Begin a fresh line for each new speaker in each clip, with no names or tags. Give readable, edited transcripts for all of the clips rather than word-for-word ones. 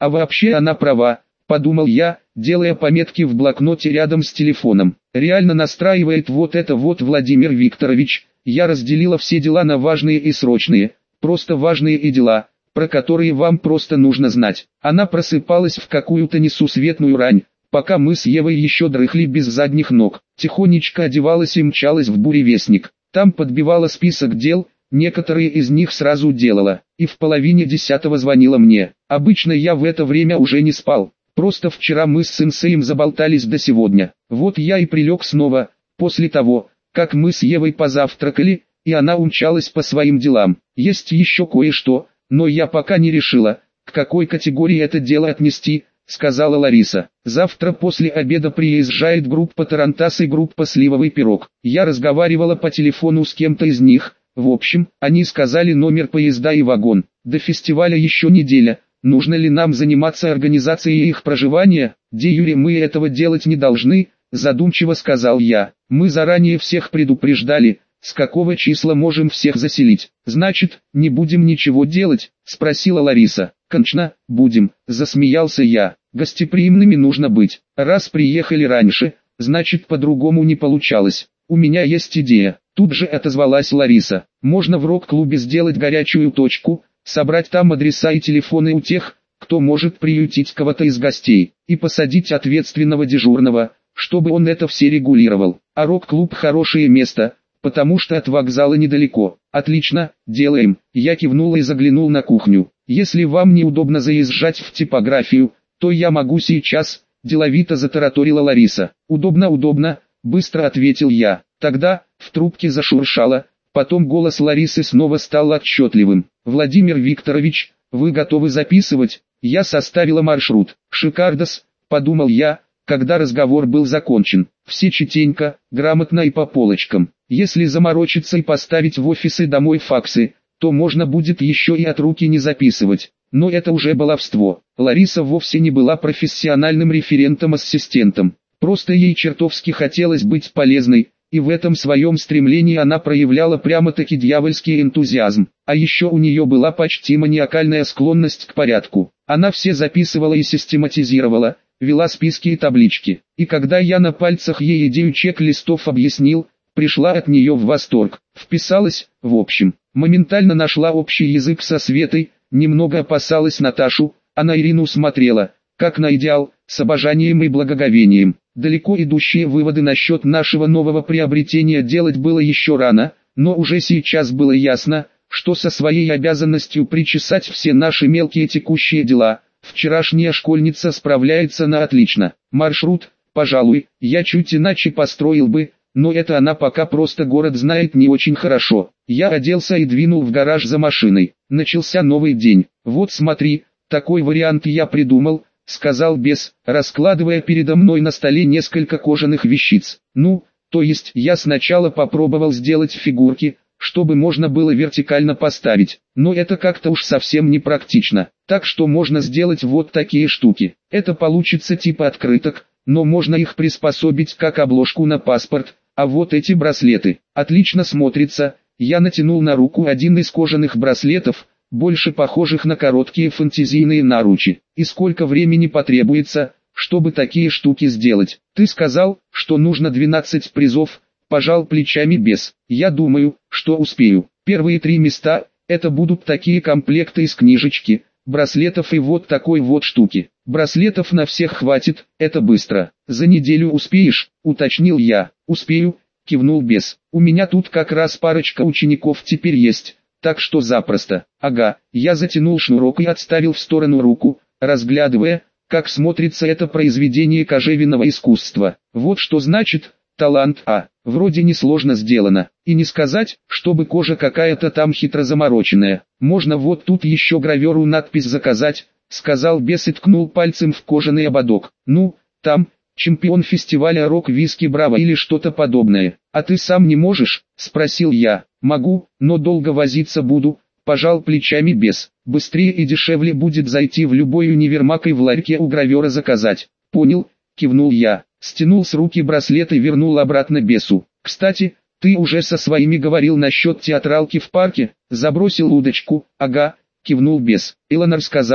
А вообще она права, подумал я, делая пометки в блокноте рядом с телефоном. Реально настраивает вот это вот Владимир Викторович. Я разделила все дела на важные и срочные, просто важные и дела, про которые вам просто нужно знать. Она просыпалась в какую-то несусветную рань, пока мы с Евой еще дрыхли без задних ног. Тихонечко одевалась и мчалась в буревестник. Там подбивала список дел, некоторые из них сразу делала, и в половине 10 звонила мне. Обычно я в это время уже не спал, просто вчера мы с сенсеем заболтались до сегодня. Вот я и прилег снова, после того, как мы с Евой позавтракали, и она умчалась по своим делам. Есть еще кое-что, но я пока не решила, к какой категории это дело отнести, сказала Лариса. Завтра после обеда приезжает группа Тарантас и группа Сливовый пирог. Я разговаривала по телефону с кем-то из них. В общем, они сказали номер поезда и вагон. До фестиваля еще неделя. Нужно ли нам заниматься организацией их проживания? Де юре мы этого делать не должны, задумчиво сказал я. Мы заранее всех предупреждали, с какого числа можем всех заселить. Значит, не будем ничего делать? Спросила Лариса. Конечно, будем, засмеялся я. Гостеприимными нужно быть. Раз приехали раньше, значит по-другому не получалось. У меня есть идея. Тут же отозвалась Лариса. Можно в рок-клубе сделать горячую точку, собрать там адреса и телефоны у тех, кто может приютить кого-то из гостей, и посадить ответственного дежурного, чтобы он это все регулировал. А рок-клуб хорошее место, потому что от вокзала недалеко. Отлично, делаем. Я кивнул и заглянул на кухню. Если вам неудобно заезжать в типографию, то я могу сейчас, деловито затараторила Лариса. Удобно, быстро ответил я. Тогда, в трубке зашуршало, потом голос Ларисы снова стал отчетливым. Владимир Викторович, вы готовы записывать? Я составила маршрут. Шикардос, подумал я, когда разговор был закончен. Все чистенько, грамотно и по полочкам. Если заморочиться и поставить в офисы домой факсы, то можно будет еще и от руки не записывать. Но это уже баловство. Лариса вовсе не была профессиональным референтом-ассистентом. Просто ей чертовски хотелось быть полезной, и в этом своем стремлении она проявляла прямо-таки дьявольский энтузиазм. А еще у нее была почти маниакальная склонность к порядку. Она все записывала и систематизировала, вела списки и таблички. И когда я на пальцах ей идею чек-листов объяснил, пришла от нее в восторг. Вписалась, в общем, моментально нашла общий язык со Светой, немного опасалась Наташу, а на Ирину смотрела, как на идеал, с обожанием и благоговением. Далеко идущие выводы насчет нашего нового приобретения делать было еще рано, но уже сейчас было ясно, что со своей обязанностью причесать все наши мелкие текущие дела, вчерашняя школьница справляется на отлично. Маршрут, пожалуй, я чуть иначе построил бы, но это она пока просто город знает не очень хорошо. Я оделся и двинул в гараж за машиной. Начался новый день. Вот смотри, такой вариант я придумал, сказал бес, раскладывая передо мной на столе несколько кожаных вещиц. Ну, то есть я сначала попробовал сделать фигурки, чтобы можно было вертикально поставить, но это как-то уж совсем не практично. Так что можно сделать вот такие штуки. Это получится типа открыток, но можно их приспособить как обложку на паспорт. А вот эти браслеты отлично смотрятся. Я натянул на руку один из кожаных браслетов, больше похожих на короткие фантазийные наручи. И сколько времени потребуется, чтобы такие штуки сделать? Ты сказал, что нужно 12 призов, пожал плечами бес. Я думаю, что успею. Первые 3 места, это будут такие комплекты из книжечки, браслетов и вот такой вот штуки. Браслетов на всех хватит, это быстро. За неделю успеешь, уточнил я. Успею, кивнул бес. У меня тут как раз парочка учеников теперь есть, так что запросто. Ага, я затянул шнурок и отставил в сторону руку, разглядывая, как смотрится это произведение кожевенного искусства. Вот что значит талант, вроде несложно сделано. И не сказать, чтобы кожа какая-то там хитро замороченная. Можно вот тут еще граверу надпись заказать, сказал бес и ткнул пальцем в кожаный ободок. Ну, там, чемпион фестиваля рок-виски Браво или что-то подобное. А ты сам не можешь? Спросил я. Могу, но долго возиться буду, пожал плечами бес. Быстрее и дешевле будет зайти в любой универмаг и в ларьке у гравера заказать. Понял, кивнул я. Стянул с руки браслет и вернул обратно бесу. Кстати, ты уже со своими говорил насчет театралки в парке? Забросил удочку? Ага, кивнул бес. Элонор сказала,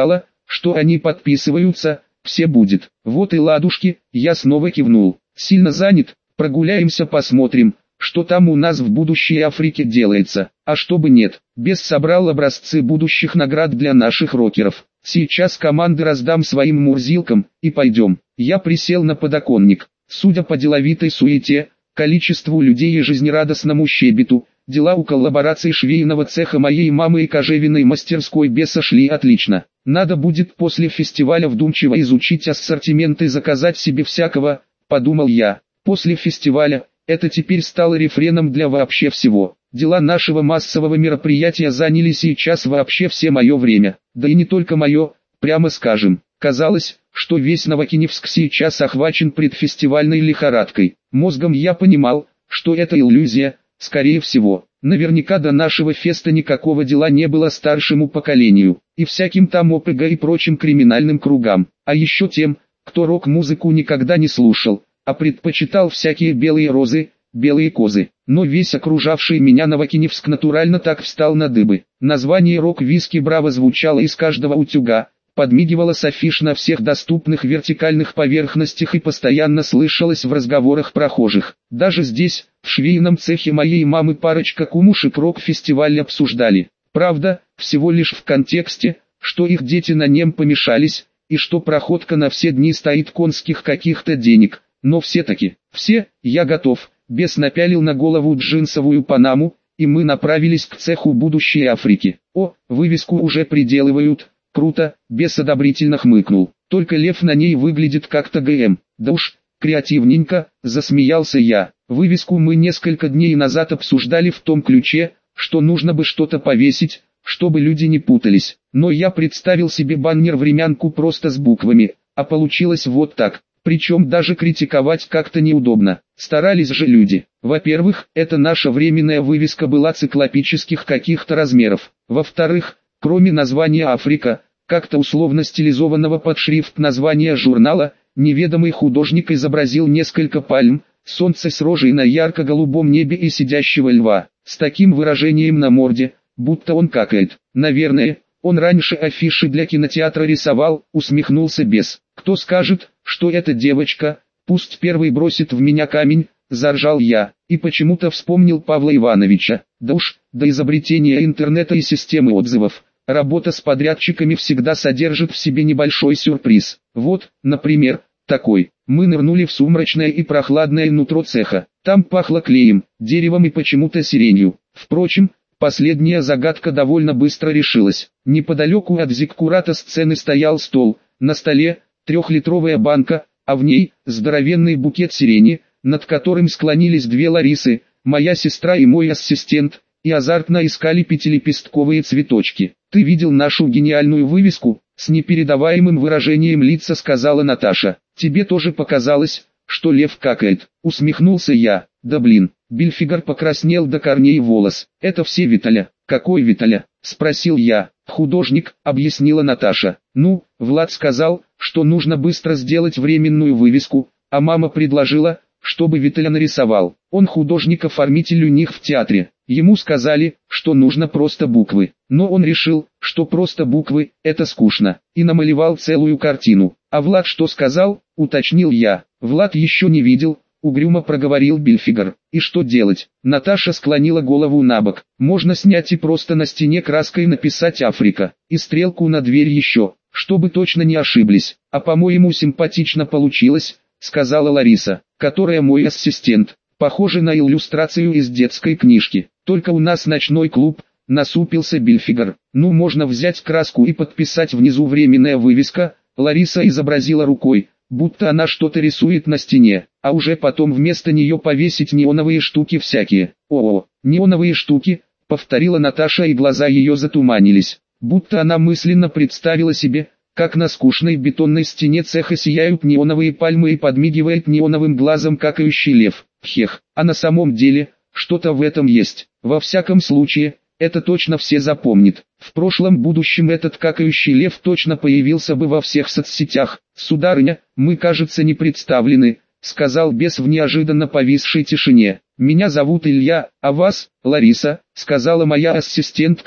что они подписываются, все будет. Вот и ладушки, я снова кивнул. Сильно занят, прогуляемся посмотрим, что там у нас в будущей Африке делается. А чтобы нет, Бес собрал образцы будущих наград для наших рокеров. Сейчас команды раздам своим мурзилкам, и пойдем. Я присел на подоконник. Судя по деловитой суете, количеству людей и жизнерадостному щебету, дела у коллаборации швейного цеха моей мамы и кожевенной мастерской Беса шли отлично. Надо будет после фестиваля вдумчиво изучить ассортимент и заказать себе всякого, подумал я. После фестиваля, это теперь стало рефреном для вообще всего. Дела нашего массового мероприятия заняли сейчас вообще все мое время. Да и не только мое, прямо скажем. Казалось, что весь Новокиневск сейчас охвачен предфестивальной лихорадкой. Мозгом я понимал, что это иллюзия, скорее всего. Наверняка до нашего феста никакого дела не было старшему поколению, и всяким там ОПГ и прочим криминальным кругам, а еще тем, кто рок-музыку никогда не слушал, а предпочитал всякие белые розы, белые козы. Но весь окружавший меня Новокиневск натурально так встал на дыбы. Название рок-виски «Браво» звучало из каждого утюга, подмигивало с афиш на всех доступных вертикальных поверхностях и постоянно слышалось в разговорах прохожих. Даже здесь, в швейном цехе моей мамы, парочка кумушек рок-фестиваль обсуждали. Правда, всего лишь в контексте, что их дети на нем помешались, и что проходка на все дни стоит конских каких-то денег. Но все-таки, я готов. Бес напялил на голову джинсовую панаму, и мы направились к цеху будущей Африки. О, вывеску уже приделывают. Круто, Бес одобрительно хмыкнул. Только лев на ней выглядит как-то ГМ. Да уж, креативненько, засмеялся я. Вывеску мы несколько дней назад обсуждали в том ключе, что нужно бы что-то повесить, чтобы люди не путались. Но я представил себе баннер-времянку просто с буквами, а получилось вот так. Причем даже критиковать как-то неудобно. Старались же люди. Во-первых, эта наша временная вывеска была циклопических каких-то размеров. Во-вторых, кроме названия «Африка», как-то условно стилизованного под шрифт названия журнала, неведомый художник изобразил несколько пальм, солнце с рожей на ярко-голубом небе и сидящего льва, с таким выражением на морде, будто он какает. Наверное, он раньше афиши для кинотеатра рисовал, усмехнулся Бес. Кто скажет, что эта девочка, пусть первый бросит в меня камень, заржал я, и почему-то вспомнил Павла Ивановича. Да уж, до изобретения интернета и системы отзывов, работа с подрядчиками всегда содержит в себе небольшой сюрприз. Вот, например, такой. Мы нырнули в сумрачное и прохладное нутро цеха. Там пахло клеем, деревом и почему-то сиренью. Впрочем, последняя загадка довольно быстро решилась. Неподалеку от зиккурата сцены стоял стол, на столе трехлитровая банка, а в ней здоровенный букет сирени, над которым склонились две Ларисы, моя сестра и мой ассистент, и азартно искали пятилепестковые цветочки. «Ты видел нашу гениальную вывеску?» — с непередаваемым выражением лица сказала Наташа. «Тебе тоже показалось, что лев какает?» — усмехнулся я. «Да блин». Бильфигер покраснел до корней волос. «Это все Виталя». «Какой Виталя?» — спросил я. «Художник», — объяснила Наташа. «Ну, Влад сказал, что нужно быстро сделать временную вывеску, а мама предложила, чтобы Виталя нарисовал. Он художник-оформитель у них в театре. Ему сказали, что нужно просто буквы. Но он решил, что просто буквы – это скучно, и намалевал целую картину. А Влад что сказал?» – уточнил я. «Влад еще не видел», – угрюмо проговорил Бильфигер. «И что делать?» Наташа склонила голову набок. «Можно снять и просто на стене краской написать «Африка» и стрелку на дверь еще, чтобы точно не ошиблись. А по-моему симпатично получилось», — сказала Лариса, которая мой ассистент. «Похоже на иллюстрацию из детской книжки. Только у нас ночной клуб», — насупился Бильфигер. «Ну, можно взять краску и подписать внизу временная вывеска». Лариса изобразила рукой, будто она что-то рисует на стене, а уже потом вместо нее повесить неоновые штуки всякие. «О, неоновые штуки», — повторила Наташа, и глаза ее затуманились, будто она мысленно представила себе, как на скучной бетонной стене цеха сияют неоновые пальмы и подмигивает неоновым глазом какающий лев. Хех, а на самом деле, что-то в этом есть. Во всяком случае, это точно все запомнят. В прошлом-будущем этот какающий лев точно появился бы во всех соцсетях. «Сударыня, мы, кажется, не представлены», — сказал Бес в неожиданно повисшей тишине. «Меня зовут Илья, а вас, Лариса», — сказала моя ассистентка,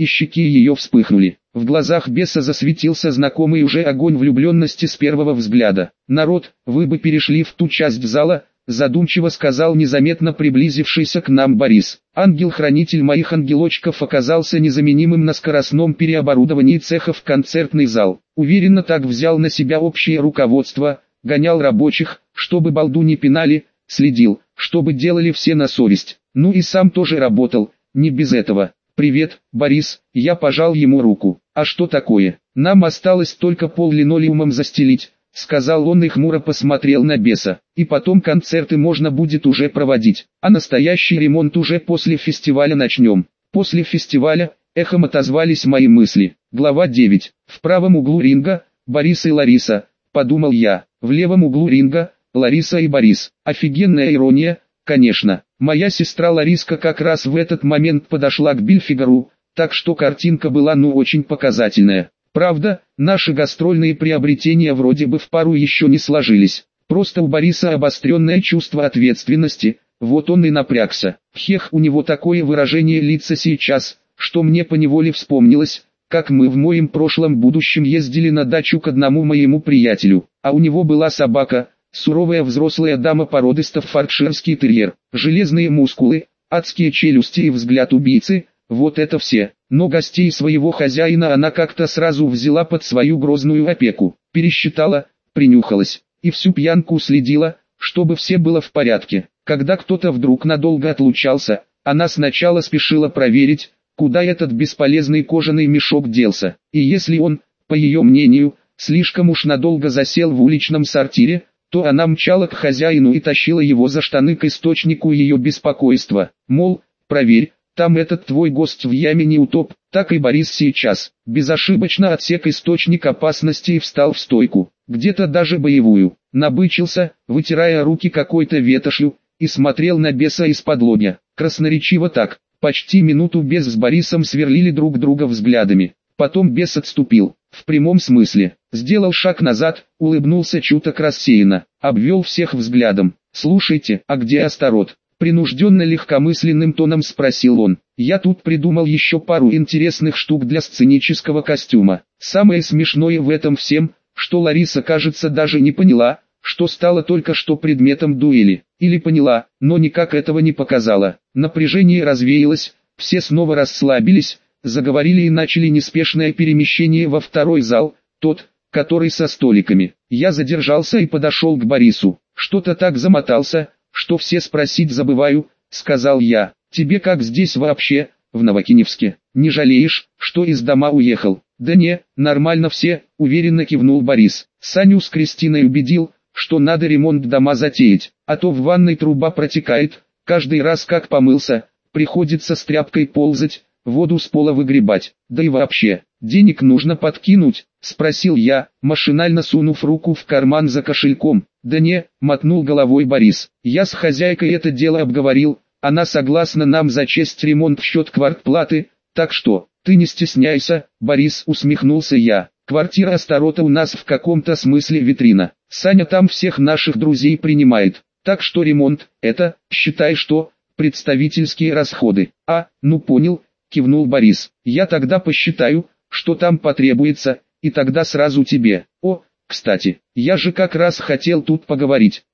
и щеки ее вспыхнули. В глазах беса засветился знакомый уже огонь влюбленности с первого взгляда. «Народ, вы бы перешли в ту часть зала», задумчиво сказал незаметно приблизившийся к нам Борис. Ангел-хранитель моих ангелочков оказался незаменимым на скоростном переоборудовании цеха в концертный зал. Уверенно так взял на себя общее руководство, гонял рабочих, чтобы балду не пинали, следил, чтобы делали все на совесть. Ну и сам тоже работал, не без этого. «Привет, Борис», я пожал ему руку. «А что такое? Нам осталось только пол линолеумом застелить», сказал он и хмуро посмотрел на беса. «И потом концерты можно будет уже проводить, а настоящий ремонт уже после фестиваля начнем». После фестиваля эхом отозвались мои мысли. Глава 9. В правом углу ринга Борис и Лариса, подумал я. В левом углу ринга Лариса и Борис. Офигенная ирония, конечно. Моя сестра Лариска как раз в этот момент подошла к Бильфигару, так что картинка была очень показательная. Правда, наши гастрольные приобретения вроде бы в пару еще не сложились. Просто у Бориса обостренное чувство ответственности, вот он и напрягся. Хех, у него такое выражение лица сейчас, что мне поневоле вспомнилось, как мы в моем прошлом будущем ездили на дачу к одному моему приятелю, а у него была собака, суровая взрослая дама породы стаффордширский терьер, железные мускулы, адские челюсти и взгляд убийцы, вот это все. Но гостей своего хозяина она как-то сразу взяла под свою грозную опеку, пересчитала, принюхалась, и всю пьянку следила, чтобы все было в порядке. Когда кто-то вдруг надолго отлучался, она сначала спешила проверить, куда этот бесполезный кожаный мешок делся, и если он, по ее мнению, слишком уж надолго засел в уличном сортире, то она мчала к хозяину и тащила его за штаны к источнику ее беспокойства. Мол, проверь, там этот твой гость в яме не утоп. Так и Борис сейчас, безошибочно отсек источник опасности и встал в стойку, где-то даже боевую. Набычился, вытирая руки какой-то ветошью, и смотрел на беса из-под красноречиво так. Почти минуту бес с Борисом сверлили друг друга взглядами. Потом бес отступил, в прямом смысле, сделал шаг назад, улыбнулся чуток рассеянно, обвел всех взглядом. «Слушайте, а где Астарот?» Принужденно легкомысленным тоном спросил он. «Я тут придумал еще пару интересных штук для сценического костюма. Самое смешное в этом всем, что Лариса, кажется, даже не поняла, что стало только что предметом дуэли. Или поняла, но никак этого не показала. Напряжение развеялось, все снова расслабились, заговорили и начали неспешное перемещение во второй зал, тот, который со столиками. Я задержался и подошел к Борису. «Что-то так замотался, что все спросить забываю», — сказал я. «Тебе как здесь вообще, в Новокиневске? Не жалеешь, что из дома уехал?» «Да не, нормально все», — уверенно кивнул Борис. Саню с Кристиной убедил, что надо ремонт дома затеять, а то в ванной труба протекает, каждый раз как помылся, приходится с тряпкой ползать, воду с пола выгребать. Да и вообще, денег нужно подкинуть, спросил я, машинально сунув руку в карман за кошельком. «Да не», — мотнул головой Борис, — «я с хозяйкой это дело обговорил, она согласна нам зачесть ремонт в счет квартплаты, так что, ты не стесняйся», — Борис, усмехнулся я. «Квартира Астарота у нас в каком-то смысле витрина. Саня там всех наших друзей принимает, так что ремонт, это, считай что, представительские расходы». «А, ну понял», — кивнул Борис. «Я тогда посчитаю, что там потребуется, и тогда сразу тебе. О, кстати, я же как раз хотел тут поговорить».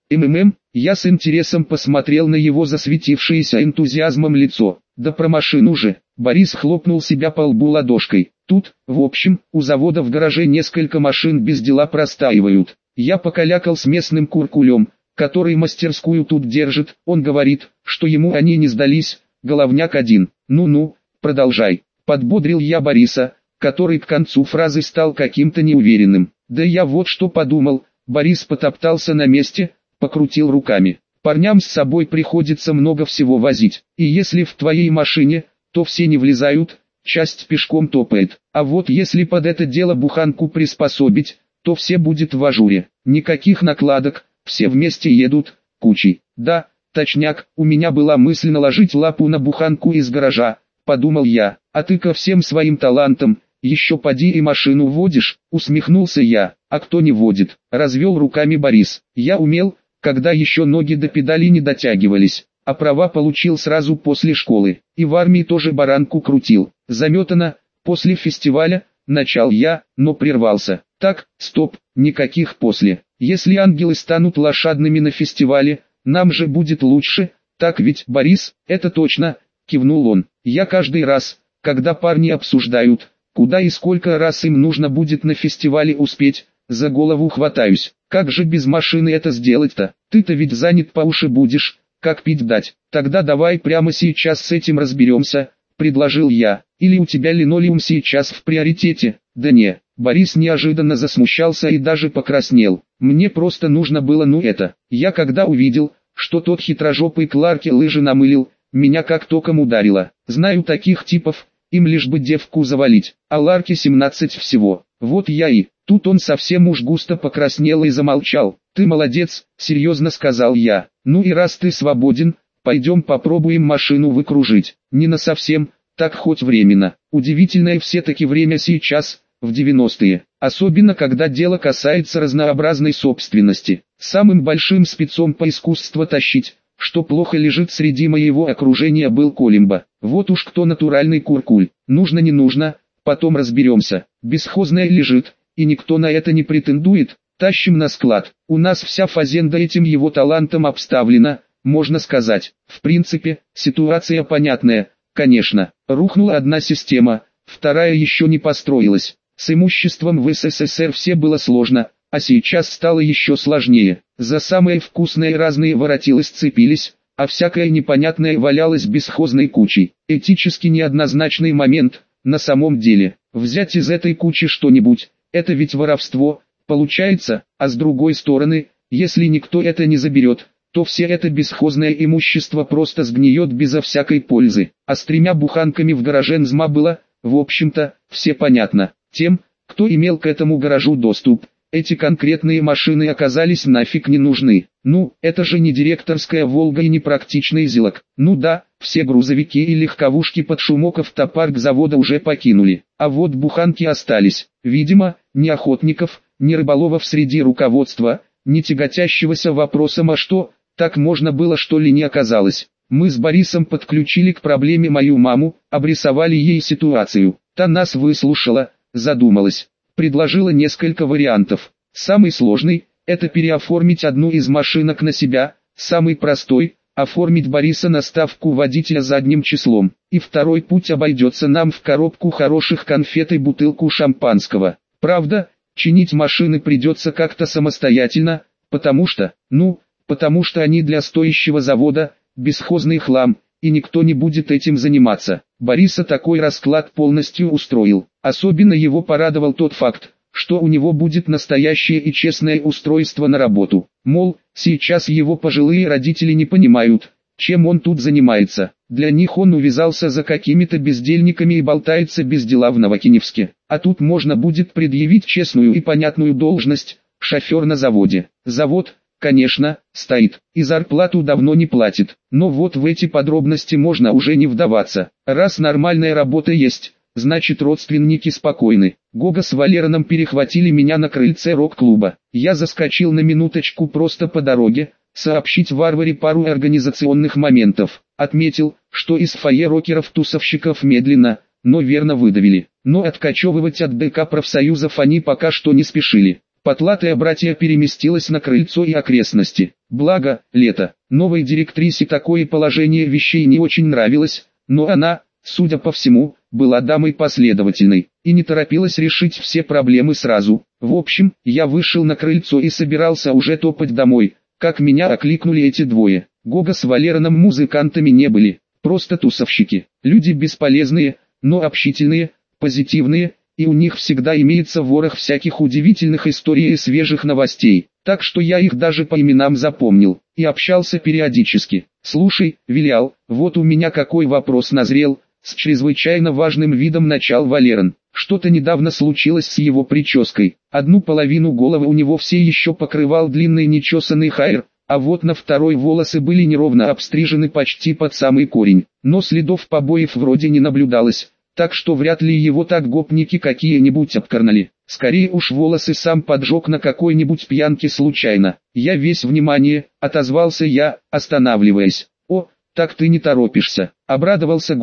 Я с интересом посмотрел на его засветившееся энтузиазмом лицо. «Да про машину же». Борис хлопнул себя по лбу ладошкой. «Тут, в общем, у завода в гараже несколько машин без дела простаивают. Я покалякал с местным куркулем, который мастерскую тут держит. Он говорит, что ему они не сдались, головняк один. Ну-ну, продолжай». Подбодрил я Бориса, который к концу фразы стал каким-то неуверенным. «Да я вот что подумал». Борис потоптался на месте, покрутил руками. «Парням с собой приходится много всего возить, и если в твоей машине, то все не влезают, часть пешком топает, а вот если под это дело буханку приспособить, то все будет в ажуре, никаких накладок, все вместе едут, кучей». «Да, точняк, у меня была мысль наложить лапу на буханку из гаража», подумал я. «А ты ко всем своим талантам, еще поди и машину водишь», усмехнулся я. «А кто не водит?» Развел руками Борис. «Я умел, когда еще ноги до педали не дотягивались, а права получил сразу после школы, и в армии тоже баранку крутил. заметано, после фестиваля, начал я, но прервался. Так, стоп, никаких после. Если ангелы станут лошадными на фестивале, нам же будет лучше, так ведь, Борис, это точно, кивнул он. Я каждый раз, когда парни обсуждают, куда и сколько раз им нужно будет на фестивале успеть, за голову хватаюсь. Как же без машины это сделать-то? Ты-то ведь занят по уши будешь, как пить дать. Тогда давай прямо сейчас с этим разберемся, предложил я. Или у тебя линолеум сейчас в приоритете? Да не. Борис неожиданно засмущался и даже покраснел. Мне просто нужно было это. Я когда увидел, что тот хитрожопый Кларки лыжи намылил, меня как током ударило. Знаю таких типов, им лишь бы девку завалить, а Ларке 17 всего. Вот я и... Тут он совсем уж густо покраснел и замолчал. «Ты молодец», — серьезно сказал я. «Ну и раз ты свободен, пойдем попробуем машину выкружить. Не насовсем, так хоть временно. Удивительное все-таки время сейчас, в 90-е. Особенно когда дело касается разнообразной собственности. Самым большим спецом по искусству тащить, что плохо лежит среди моего окружения, был Колимба. Вот уж кто натуральный куркуль. Нужно не нужно, потом разберемся. Бесхозная лежит. И никто на это не претендует, тащим на склад. У нас вся фазенда этим его талантом обставлена, можно сказать. В принципе, ситуация понятная, конечно. Рухнула одна система, вторая еще не построилась. С имуществом в СССР все было сложно, а сейчас стало еще сложнее. За самые вкусные разные воротилы сцепились, а всякое непонятное валялось бесхозной кучей. Этически неоднозначный момент, на самом деле. Взять из этой кучи что-нибудь. Это ведь воровство, получается, а с другой стороны, если никто это не заберет, то все это бесхозное имущество просто сгниет безо всякой пользы. А с 3 буханками в гараже НЗМА было, в общем-то, все понятно. Тем, кто имел к этому гаражу доступ, эти конкретные машины оказались нафиг не нужны. Ну, это же не директорская Волга и не практичный Зилок. Ну да, все грузовики и легковушки под шумок автопарк завода уже покинули. А вот буханки остались. Видимо, ни охотников, ни рыболовов среди руководства, ни тяготящегося вопросом, а что, так можно было, что ли, не оказалось. Мы с Борисом подключили к проблеме мою маму, обрисовали ей ситуацию. Та нас выслушала, задумалась. Предложила несколько вариантов. Самый сложный – это переоформить одну из машинок на себя, самый простой – оформить Бориса на ставку водителя задним числом. И второй путь обойдется нам в коробку хороших конфет и бутылку шампанского. Правда, чинить машины придется как-то самостоятельно, потому что они для стоящего завода, бесхозный хлам, и никто не будет этим заниматься. Бориса такой расклад полностью устроил. Особенно его порадовал тот факт, что у него будет настоящее и честное устройство на работу. Мол, сейчас его пожилые родители не понимают, чем он тут занимается. Для них он увязался за какими-то бездельниками и болтается без дела в Новокиневске. А тут можно будет предъявить честную и понятную должность – шофер на заводе. Завод, конечно, стоит, и зарплату давно не платит. Но вот в эти подробности можно уже не вдаваться. Раз нормальная работа есть, значит родственники спокойны. Гога с Валераном перехватили меня на крыльце рок-клуба. Я заскочил на минуточку просто по дороге, сообщить Варваре пару организационных моментов. Отметил, что из фойе рокеров-тусовщиков медленно, но верно выдавили. Но откачевывать от ДК профсоюзов они пока что не спешили. Потлатая братья переместилась на крыльцо и окрестности. Благо, лето. Новой директрисе такое положение вещей не очень нравилось, но она, судя по всему, была дамой последовательной и не торопилась решить все проблемы сразу. В общем, я вышел на крыльцо и собирался уже топать домой, как меня окликнули эти двое. Гога с Валераном музыкантами не были, просто тусовщики. Люди бесполезные, но общительные, позитивные, и у них всегда имеется ворох всяких удивительных историй и свежих новостей. Так что я их даже по именам запомнил, и общался периодически. «Слушай, Вилиал, вот у меня какой вопрос назрел», с чрезвычайно важным видом начал Валеран. Что-то недавно случилось с его прической. Одну половину головы у него все еще покрывал длинный нечесанный хайр, а вот на второй волосы были неровно обстрижены почти под самый корень. Но следов побоев вроде не наблюдалось, так что вряд ли его так гопники какие-нибудь обкорнали. Скорее уж волосы сам поджег на какой-нибудь пьянке случайно. «Я весь внимание», — отозвался я, останавливаясь. «О, так ты не торопишься», — обрадовался Гога.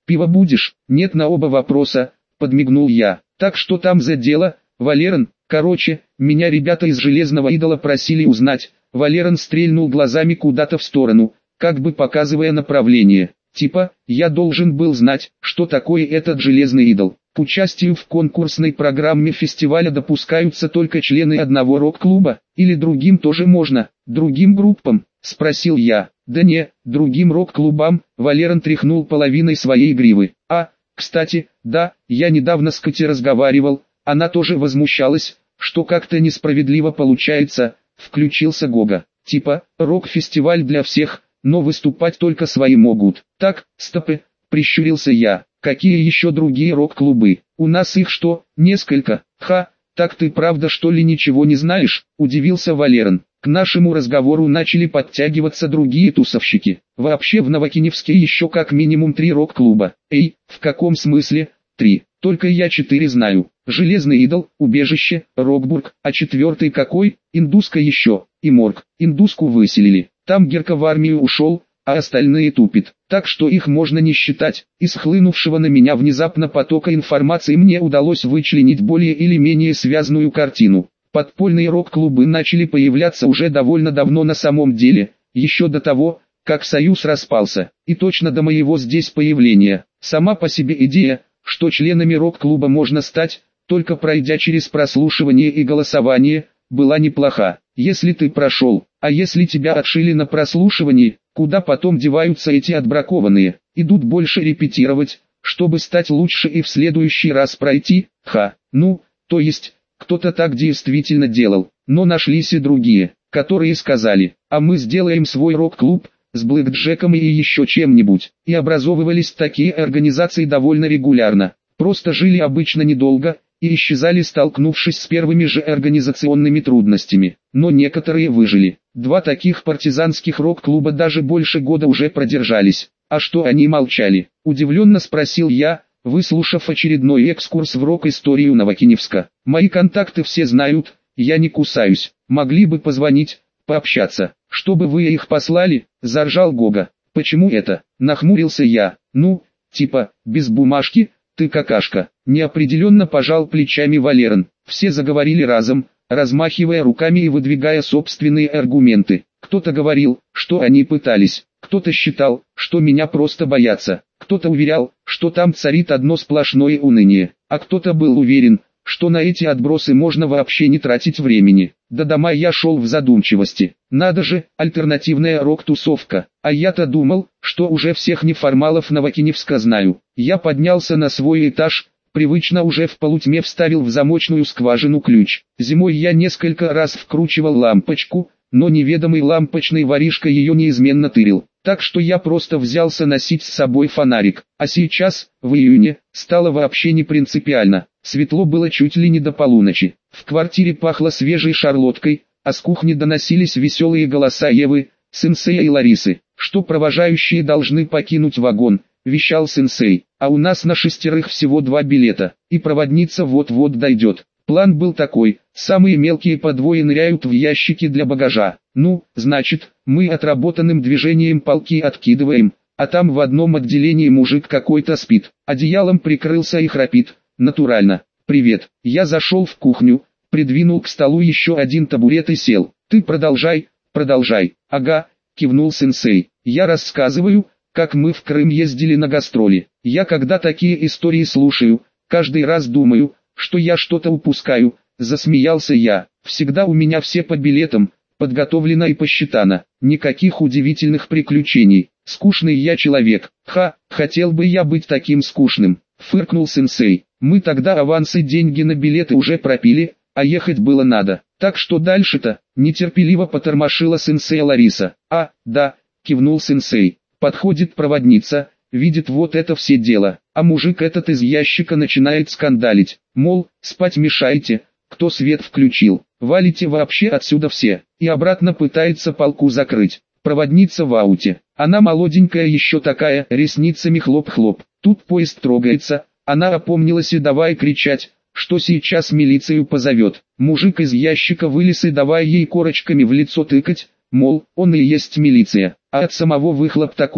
Пиво будешь? Нет, на оба вопроса, подмигнул я. Так что там за дело, Валерон? Короче, меня ребята из Железного Идола просили узнать. Валерон стрельнул глазами куда-то в сторону, как бы показывая направление. Типа, я должен был знать, что такое этот Железный Идол. К участию в конкурсной программе фестиваля допускаются только члены одного рок-клуба, или другим тоже можно, другим группам, спросил я. Да не, другим рок-клубам, Валерон тряхнул половиной своей гривы. Кстати, да, я недавно с Катей разговаривал, она тоже возмущалась, что как-то несправедливо получается, включился Гога. Типа, рок-фестиваль для всех, но выступать только свои могут. Так, стопы, прищурился я. Какие еще другие рок-клубы? У нас их что, несколько? Так ты правда что ли ничего не знаешь? Удивился Валерон. К нашему разговору начали подтягиваться другие тусовщики. Вообще в Новокиневске еще как минимум 3 рок-клуба. Эй, в каком смысле? 3. Только я 4 знаю. Железный Идол, Убежище, Рокбург, а 4-й какой? Индуска еще, и Морг. Индуску выселили. Там Герка в армию ушел, а остальные тупит. Так что их можно не считать. Из хлынувшего на меня внезапно потока информации мне удалось вычленить более или менее связанную картину. Подпольные рок-клубы начали появляться уже довольно давно на самом деле, еще до того, как Союз распался, и точно до моего здесь появления. Сама по себе идея, что членами рок-клуба можно стать, только пройдя через прослушивание и голосование, была неплоха. Если ты прошел, а если тебя отшили на прослушивании, куда потом деваются эти отбракованные, идут больше репетировать, чтобы стать лучше и в следующий раз пройти, то есть, кто-то так действительно делал, но нашлись и другие, которые сказали, а мы сделаем свой рок-клуб, с блэкджеком и еще чем-нибудь, и образовывались такие организации довольно регулярно, просто жили обычно недолго, и исчезали, столкнувшись с первыми же организационными трудностями, но некоторые выжили. 2 таких партизанских рок-клуба даже больше года уже продержались. А что они молчали? Удивленно спросил я, выслушав очередной экскурс в рок-историю Новокиневска. Мои контакты все знают, я не кусаюсь, могли бы позвонить, пообщаться. Чтобы вы их послали, заржал Гога. Почему это? Нахмурился я. Без бумажки, ты какашка. Неопределенно пожал плечами Валерон. Все заговорили разом, размахивая руками и выдвигая собственные аргументы. Кто-то говорил, что они пытались, кто-то считал, что меня просто боятся, кто-то уверял, что там царит одно сплошное уныние, а кто-то был уверен, что на эти отбросы можно вообще не тратить времени. До дома я шел в задумчивости. Надо же, альтернативная рок-тусовка. А я-то думал, что уже всех неформалов Новокиневска знаю. Я поднялся на свой этаж, привычно уже в полутьме вставил в замочную скважину ключ. Зимой я несколько раз вкручивал лампочку, но неведомый лампочный воришка ее неизменно тырил. Так что я просто взялся носить с собой фонарик. А сейчас, в июне, стало вообще не принципиально. Светло было чуть ли не до полуночи. В квартире пахло свежей шарлоткой, а с кухни доносились веселые голоса Евы, сенсея и Ларисы, что провожающие должны покинуть вагон, вещал сенсей. А у нас на 6 всего 2 билета, и проводница вот-вот дойдет. План был такой: самые мелкие по 2 ныряют в ящики для багажа. Значит, мы отработанным движением полки откидываем, а там в одном отделении мужик какой-то спит, одеялом прикрылся и храпит, натурально. «Привет». Я зашел в кухню, придвинул к столу еще один табурет и сел. «Ты продолжай». «Ага», кивнул сенсей. «Я рассказываю, как мы в Крым ездили на гастроли. Я когда такие истории слушаю, каждый раз думаю, что я что-то упускаю», засмеялся я. «Всегда у меня все по билетам, подготовлено и посчитано. Никаких удивительных приключений. Скучный я человек». Хотел бы я быть таким скучным», фыркнул сенсей. «Мы тогда авансы деньги на билеты уже пропили, а ехать было надо. Так что дальше-то?» нетерпеливо потормошила сенсея Лариса. «Да», кивнул сенсей. «Подходит проводница, видит вот это все дело, а мужик этот из ящика начинает скандалить, мол, спать мешаете, кто свет включил, валите вообще отсюда все, и обратно пытается полку закрыть. Проводница в ауте, она молоденькая еще такая, ресницами хлоп-хлоп. Тут поезд трогается, она опомнилась и давай кричать, что сейчас милицию позовет. Мужик из ящика вылез и давай ей корочками в лицо тыкать, мол, он и есть милиция, а от самого выхлоп такой,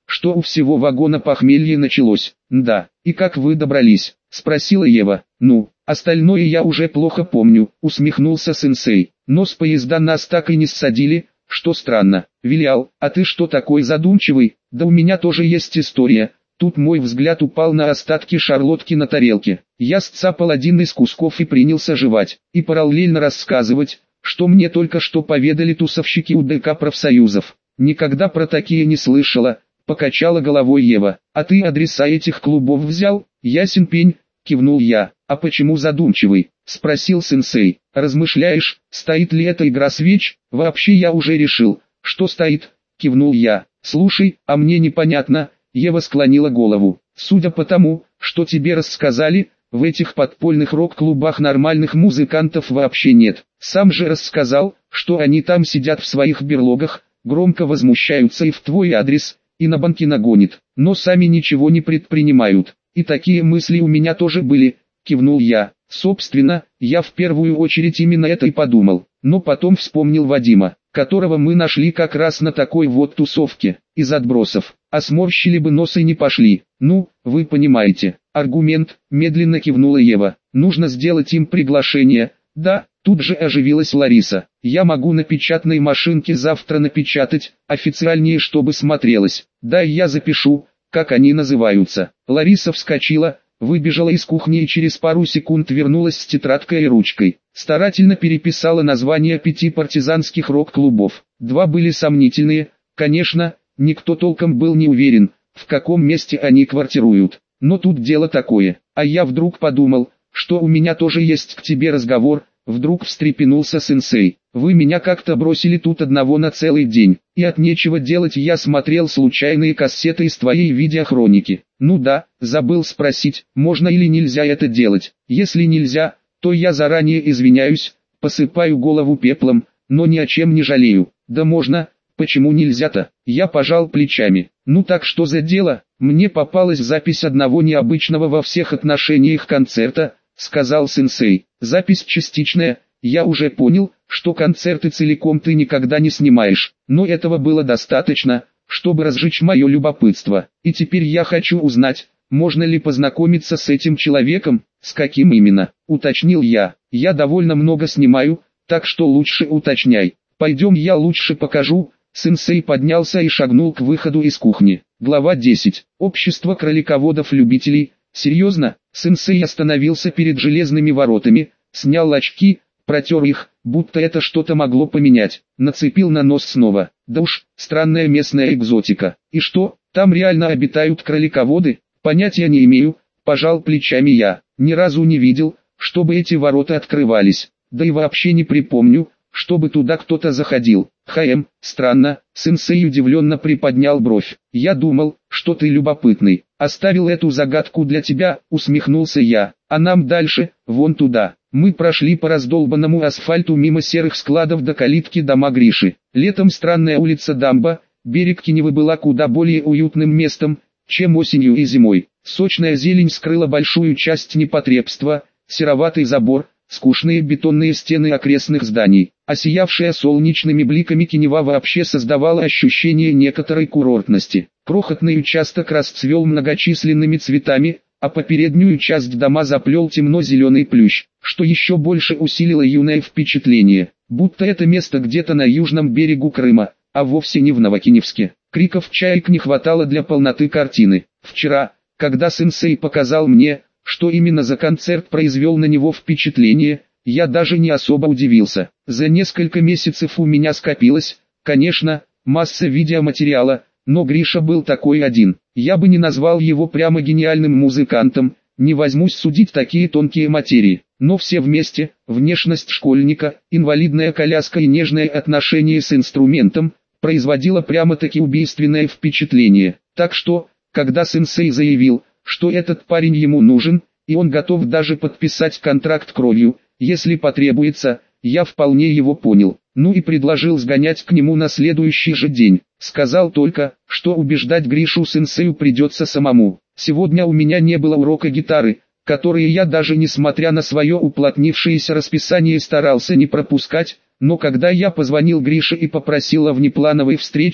что у всего вагона похмелье началось. Да, и как вы добрались? Спросила Ева. Ну, остальное я уже плохо помню, усмехнулся сенсей. Но с поезда нас так и не ссадили, что странно. Вилял, а ты что такой задумчивый? Да у меня тоже есть история. Тут мой взгляд упал на остатки шарлотки на тарелке. Я сцапал один из кусков и принялся жевать, и параллельно рассказывать, что мне только что поведали тусовщики УДК профсоюзов. Никогда про такие не слышала, покачала головой Ева. А ты адреса этих клубов взял? Ясен пень, кивнул я. А почему задумчивый? Спросил сенсей. Размышляешь, стоит ли эта игра свеч? Вообще я уже решил, что стоит, кивнул я. Слушай, а мне непонятно. Ева склонила голову. Судя по тому, что тебе рассказали, в этих подпольных рок-клубах нормальных музыкантов вообще нет. Сам же рассказал, что они там сидят в своих берлогах, громко возмущаются и в твой адрес, и на банки нагонит, но сами ничего не предпринимают. И такие мысли у меня тоже были, кивнул я. Собственно, я в первую очередь именно это и подумал, но потом вспомнил Вадима, которого мы нашли как раз на такой вот тусовке, из отбросов, а сморщили бы нос и не пошли. Ну, вы понимаете, аргумент, медленно кивнула Ева, нужно сделать им приглашение. Да, тут же оживилась Лариса, я могу на печатной машинке завтра напечатать, официальнее чтобы смотрелось, да и я запишу, как они называются. Лариса вскочила, выбежала из кухни и через пару секунд вернулась с тетрадкой и ручкой. Старательно переписала названия 5 партизанских рок-клубов. 2 были сомнительные, конечно, никто толком был не уверен, в каком месте они квартируют. Но тут дело такое, а я вдруг подумал, что у меня тоже есть к тебе разговор. Вдруг встрепенулся сенсей. Вы меня как-то бросили тут одного на целый день, и от нечего делать я смотрел случайные кассеты из твоей видеохроники. Ну да, забыл спросить, можно или нельзя это делать. Если нельзя, то я заранее извиняюсь, посыпаю голову пеплом, но ни о чем не жалею. Да можно, почему нельзя-то? Я пожал плечами. Ну так что за дело? Мне попалась запись одного необычного во всех отношениях концерта, сказал сенсей. Запись частичная, я уже понял, что концерты целиком ты никогда не снимаешь, но этого было достаточно, чтобы разжечь мое любопытство. И теперь я хочу узнать, можно ли познакомиться с этим человеком, с каким именно, уточнил я. Я довольно много снимаю, так что лучше уточняй. Пойдем, я лучше покажу. Сенсей поднялся и шагнул к выходу из кухни. Глава 10. Общество кролиководов-любителей. Серьезно? Сенсей остановился перед железными воротами, снял очки, протер их, будто это что-то могло поменять, нацепил на нос снова. Да уж, странная местная экзотика. И что, там реально обитают кролиководы? Понятия не имею, пожал плечами я. Ни разу не видел, чтобы эти ворота открывались. Да и вообще не припомню, чтобы туда кто-то заходил. Странно, сенсей удивленно приподнял бровь. Я думал, что ты любопытный. Оставил эту загадку для тебя, усмехнулся я. А нам дальше, вон туда. Мы прошли по раздолбанному асфальту мимо серых складов до калитки дома Гриши. Летом странная улица Дамба, берег Киневы была куда более уютным местом, чем осенью и зимой. Сочная зелень скрыла большую часть непотребства, сероватый забор, скучные бетонные стены окрестных зданий, а сиявшая солнечными бликами Кинева вообще создавала ощущение некоторой курортности. Крохотный участок расцвел многочисленными цветами, а по переднюю часть дома заплел темно-зеленый плющ, что еще больше усилило юное впечатление, будто это место где-то на южном берегу Крыма, а вовсе не в Новокиневске. Криков чаек не хватало для полноты картины. Вчера, когда сенсей показал мне, что именно за концерт произвел на него впечатление, я даже не особо удивился. За несколько месяцев у меня скопилось, конечно, масса видеоматериала, но Гриша был такой один. Я бы не назвал его прямо гениальным музыкантом, не возьмусь судить такие тонкие материи. Но все вместе, внешность школьника, инвалидная коляска и нежное отношение с инструментом, производило прямо-таки убийственное впечатление. Так что, когда сенсей заявил, что этот парень ему нужен, и он готов даже подписать контракт кровью, если потребуется, я вполне его понял. Ну и предложил сгонять к нему на следующий же день. Сказал только, что убеждать Гришу сенсею придется самому. Сегодня у меня не было урока гитары, которые я даже несмотря на свое уплотнившееся расписание старался не пропускать, но когда я позвонил Грише и попросил о внеплановой встрече,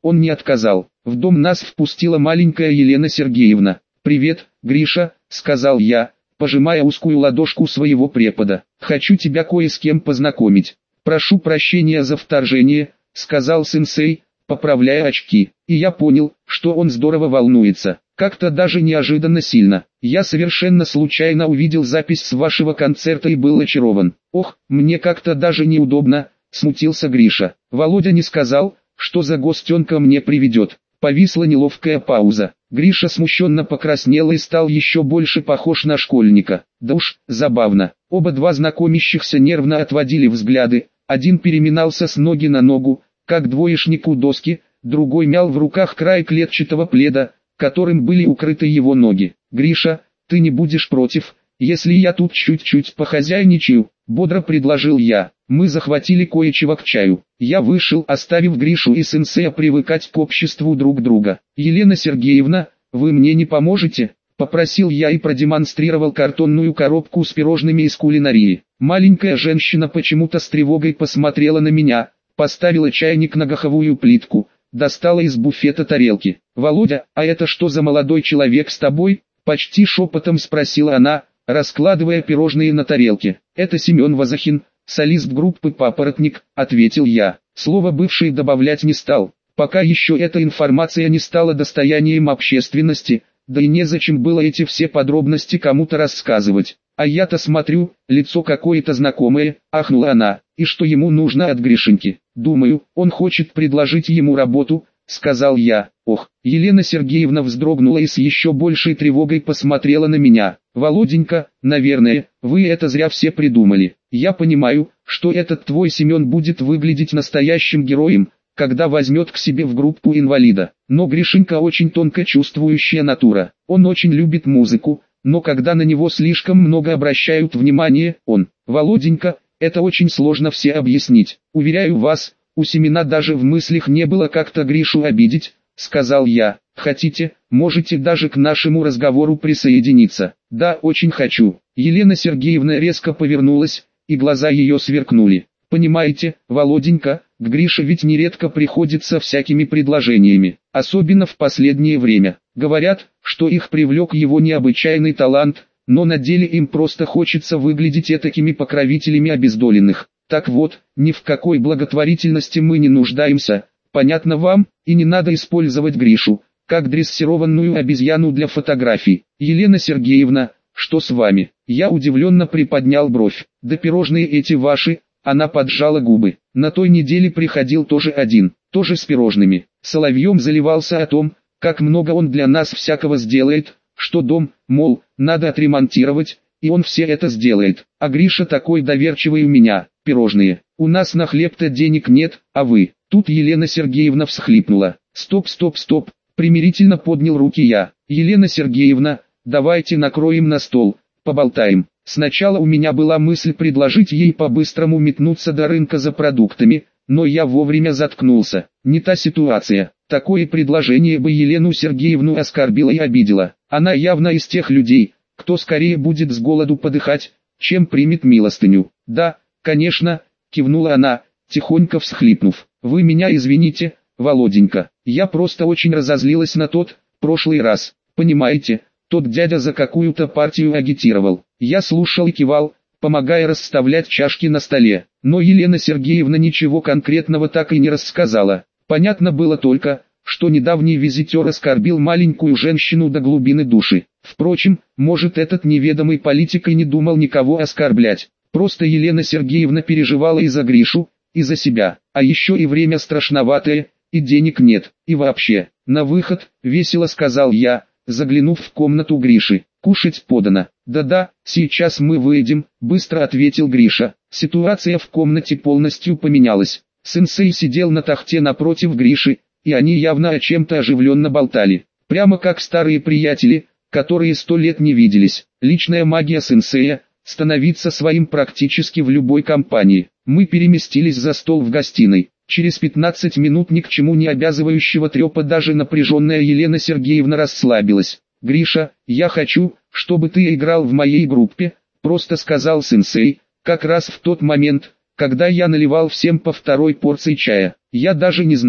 он не отказал. В дом нас впустила маленькая Елена Сергеевна. «Привет, Гриша», — сказал я, пожимая узкую ладошку своего препода. «Хочу тебя кое с кем познакомить». «Прошу прощения за вторжение», — сказал сенсей, поправляя очки. И я понял, что он здорово волнуется. Как-то даже неожиданно сильно. «Я совершенно случайно увидел запись с вашего концерта и был очарован». «Ох, мне как-то даже неудобно», — смутился Гриша. «Володя не сказал, что за гостенка мне приведет». Повисла неловкая пауза. Гриша смущенно покраснел и стал еще больше похож на школьника. Да уж, забавно. Оба два знакомящихся нервно отводили взгляды. Один переминался с ноги на ногу, как двоечник у доски, другой мял в руках край клетчатого пледа, которым были укрыты его ноги. «Гриша, ты не будешь против, если я тут чуть-чуть похозяйничаю?» — бодро предложил я. Мы захватили кое-чего к чаю. Я вышел, оставив Гришу и сенсея привыкать к обществу друг друга. «Елена Сергеевна, вы мне не поможете?» — попросил я и продемонстрировал картонную коробку с пирожными из кулинарии. Маленькая женщина почему-то с тревогой посмотрела на меня, поставила чайник на газовую плитку, достала из буфета тарелки. «Володя, а это что за молодой человек с тобой?» — почти шепотом спросила она, раскладывая пирожные на тарелке. «Это Семен Вазахин, солист группы «Папоротник», — ответил я. Слово «бывший» добавлять не стал, пока еще эта информация не стала достоянием общественности, да и незачем было эти все подробности кому-то рассказывать. «А я-то смотрю, лицо какое-то знакомое», — ахнула она. «И что ему нужно от Гришеньки?» «Думаю, он хочет предложить ему работу», — сказал я. «Ох!» Елена Сергеевна вздрогнула и с еще большей тревогой посмотрела на меня. «Володенька, наверное, вы это зря все придумали. Я понимаю, что этот твой Семен будет выглядеть настоящим героем, когда возьмет к себе в группу инвалида. Но Гришенька очень тонко чувствующая натура. Он очень любит музыку, но когда на него слишком много обращают внимание, он... Володенька, это очень сложно все объяснить. Уверяю вас, у Семена даже в мыслях не было как-то Гришу обидеть», — сказал я. «Хотите, можете даже к нашему разговору присоединиться». «Да, очень хочу». Елена Сергеевна резко повернулась, и глаза ее сверкнули. «Понимаете, Володенька, к Грише ведь нередко приходится всякими предложениями, особенно в последнее время. Говорят, что их привлек его необычайный талант, но на деле им просто хочется выглядеть этакими покровителями обездоленных. Так вот, ни в какой благотворительности мы не нуждаемся, понятно вам, и не надо использовать Гришу, как дрессированную обезьяну для фотографий. Елена Сергеевна, что с вами?» Я удивленно приподнял бровь. «Да пирожные эти ваши», — она поджала губы. «На той неделе приходил тоже один, тоже с пирожными. Соловьем заливался о том, как много он для нас всякого сделает, что дом, мол, надо отремонтировать, и он все это сделает. А Гриша такой доверчивый у меня, пирожные. У нас на хлеб-то денег нет, а вы?» Тут Елена Сергеевна всхлипнула. «Стоп, стоп, стоп», примирительно поднял руки я. «Елена Сергеевна, давайте накроем на стол, поболтаем». Сначала у меня была мысль предложить ей по-быстрому метнуться до рынка за продуктами, но я вовремя заткнулся. Не та ситуация. Такое предложение бы Елену Сергеевну оскорбило и обидело. Она явно из тех людей, кто скорее будет с голоду подыхать, чем примет милостыню. «Да, конечно», — кивнула она, тихонько всхлипнув. «Вы меня извините, Володенька, я просто очень разозлилась на тот, прошлый раз. Понимаете, тот дядя за какую-то партию агитировал. Я слушал и кивал, помогая расставлять чашки на столе. Но Елена Сергеевна ничего конкретного так и не рассказала. Понятно было только, что недавний визитер оскорбил маленькую женщину до глубины души. Впрочем, может, этот неведомый политик и не думал никого оскорблять. Просто Елена Сергеевна переживала и за Гришу, и за себя. А еще и время страшноватое, и денег нет. И вообще, на выход, весело сказал я, заглянув в комнату Гриши. «Кушать подано». «Да-да, сейчас мы выйдем», — быстро ответил Гриша. Ситуация в комнате полностью поменялась. Сенсей сидел на тахте напротив Гриши, и они явно о чем-то оживленно болтали. Прямо как старые приятели, которые 100 лет не виделись. Личная магия сенсея — становиться своим практически в любой компании. Мы переместились за стол в гостиной. Через 15 минут ни к чему не обязывающего трепа даже напряженная Елена Сергеевна расслабилась. «Гриша, я хочу, чтобы ты играл в моей группе», — просто сказал сенсей, как раз в тот момент, когда я наливал всем по второй порции чая. «Я даже не знаю,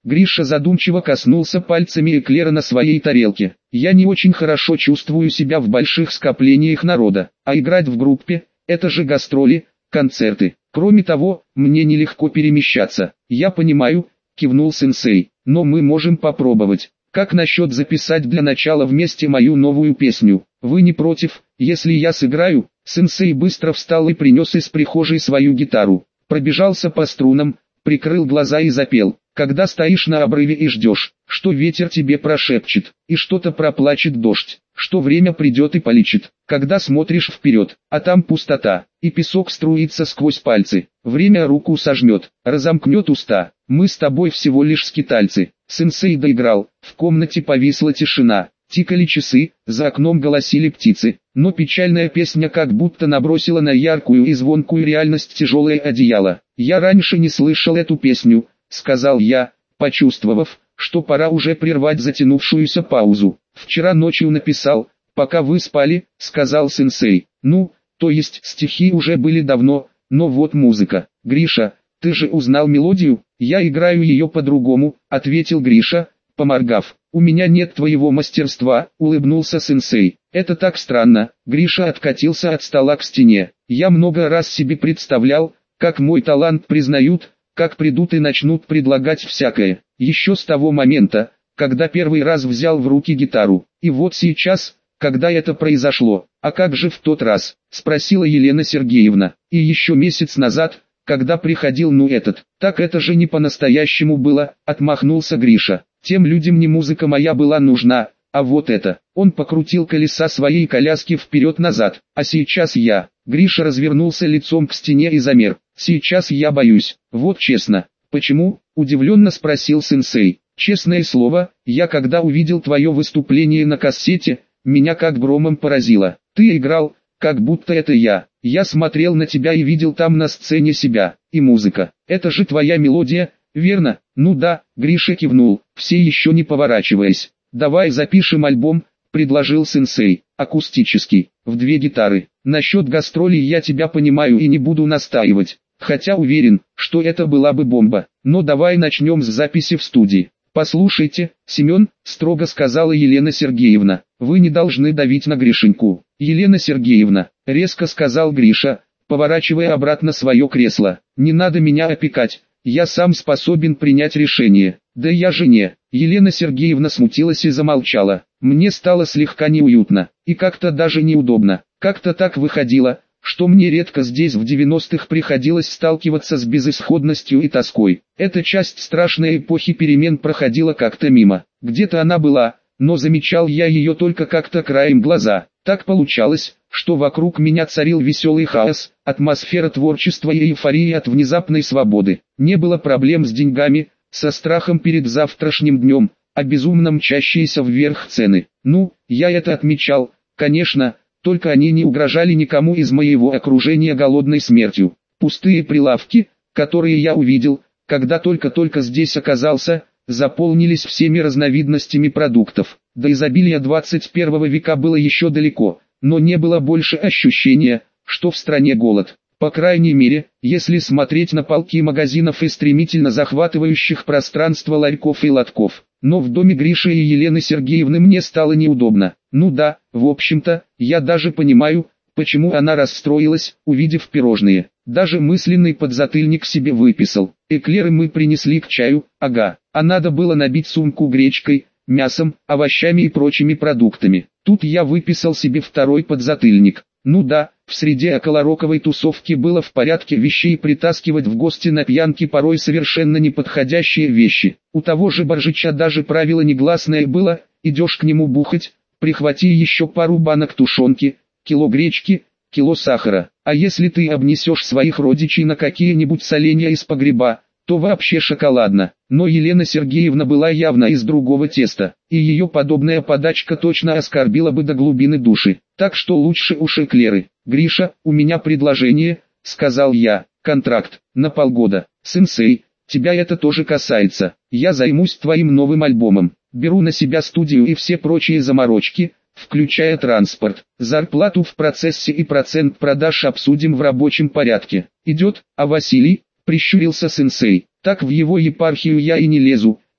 Гриша задумчиво коснулся пальцами эклера на своей тарелке. Я не очень хорошо чувствую себя в больших скоплениях народа, а играть в группе – это же гастроли, концерты. Кроме того, мне нелегко перемещаться. Я понимаю, кивнул сенсей, но мы можем попробовать. Как насчет записать для начала вместе мою новую песню? Вы не против, если я сыграю? Сенсей быстро встал и принес из прихожей свою гитару. Пробежался по струнам, прикрыл глаза и запел. Когда стоишь на обрыве и ждешь, что ветер тебе прошепчет, и что-то проплачет дождь, что время придет и полечит. Когда смотришь вперед, а там пустота, и песок струится сквозь пальцы. Время руку сожмет, разомкнет уста. Мы с тобой всего лишь скитальцы. Сенсей доиграл, в комнате повисла тишина. Тикали часы, за окном голосили птицы, но печальная песня как будто набросила на яркую и звонкую реальность тяжелое одеяло. «Я раньше не слышал эту песню», — сказал я, почувствовав, что пора уже прервать затянувшуюся паузу. «Вчера ночью написал, пока вы спали», — сказал сенсей. «Ну, то есть стихи уже были давно, но вот музыка. Гриша, ты же узнал мелодию?» «Я играю ее по-другому», — ответил Гриша, поморгав. «У меня нет твоего мастерства», — улыбнулся сенсей. «Это так странно». Гриша откатился от стола к стене. «Я много раз себе представлял, как мой талант признают, как придут и начнут предлагать всякое. Еще с того момента, когда первый раз взял в руки гитару. И вот сейчас, когда это произошло. А как же в тот раз?» — спросила Елена Сергеевна. «И еще месяц назад, когда приходил так это же не по-настоящему было», — отмахнулся Гриша. «Тем людям не музыка моя была нужна, а вот это». Он покрутил колеса своей коляски вперед-назад. «А сейчас я». Гриша развернулся лицом к стене и замер. «Сейчас я боюсь. Вот честно». «Почему?» – удивленно спросил сенсей. «Честное слово, я когда увидел твое выступление на кассете, меня как громом поразило. Ты играл, как будто это я. Я смотрел на тебя и видел там на сцене себя. И музыка. Это же твоя мелодия, верно?» «Ну да», — Гриша кивнул, все еще не поворачиваясь. «Давай запишем альбом», — предложил сенсей. «Акустический, в 2 гитары. Насчет гастролей я тебя понимаю и не буду настаивать. Хотя уверен, что это была бы бомба. Но давай начнем с записи в студии». «Послушайте, Семен», — строго сказала Елена Сергеевна, — «вы не должны давить на Гришеньку». «Елена Сергеевна», — резко сказал Гриша, поворачивая обратно свое кресло, — «не надо меня опекать. Я сам способен принять решение». «Да я же не...» Елена Сергеевна смутилась и замолчала. Мне стало слегка неуютно, и как-то даже неудобно. Как-то так выходило, что мне редко здесь в 90-х приходилось сталкиваться с безысходностью и тоской. Эта часть страшной эпохи перемен проходила как-то мимо. Где-то она была, но замечал я ее только как-то краем глаза. Так получалось, что вокруг меня царил веселый хаос, атмосфера творчества и эйфории от внезапной свободы. Не было проблем с деньгами, со страхом перед завтрашним днем, а безумно мчащиеся вверх цены. Ну, я это отмечал, конечно, только они не угрожали никому из моего окружения голодной смертью. Пустые прилавки, которые я увидел, когда только-только здесь оказался, заполнились всеми разновидностями продуктов. До изобилия 21 века было еще далеко, но не было больше ощущения, что в стране голод. По крайней мере, если смотреть на полки магазинов и стремительно захватывающих пространство ларьков и лотков. Но в доме Гриши и Елены Сергеевны мне стало неудобно. Ну да, в общем-то, я даже понимаю, почему она расстроилась, увидев пирожные. Даже мысленный подзатыльник себе выписал. Эклеры мы принесли к чаю, ага, а надо было набить сумку гречкой, мясом, овощами и прочими продуктами. Тут я выписал себе второй подзатыльник. Ну да, в среде околороковой тусовки было в порядке вещей притаскивать в гости на пьянке порой совершенно неподходящие вещи. У того же Боржича даже правило негласное было: идешь к нему бухать, прихвати еще пару банок тушенки, кило гречки, кило сахара. А если ты обнесешь своих родичей на какие-нибудь соленья из погреба, то вообще шоколадно. Но Елена Сергеевна была явно из другого теста, и ее подобная подачка точно оскорбила бы до глубины души. Так что лучше уж эклеры. «Гриша, у меня предложение», — сказал я, — «контракт, на полгода». «Сенсей, тебя это тоже касается. Я займусь твоим новым альбомом, беру на себя студию и все прочие заморочки, включая транспорт. Зарплату в процессе и процент продаж обсудим в рабочем порядке. Идет?» «А Василий?» — прищурился сенсей. «Так в его епархию я и не лезу.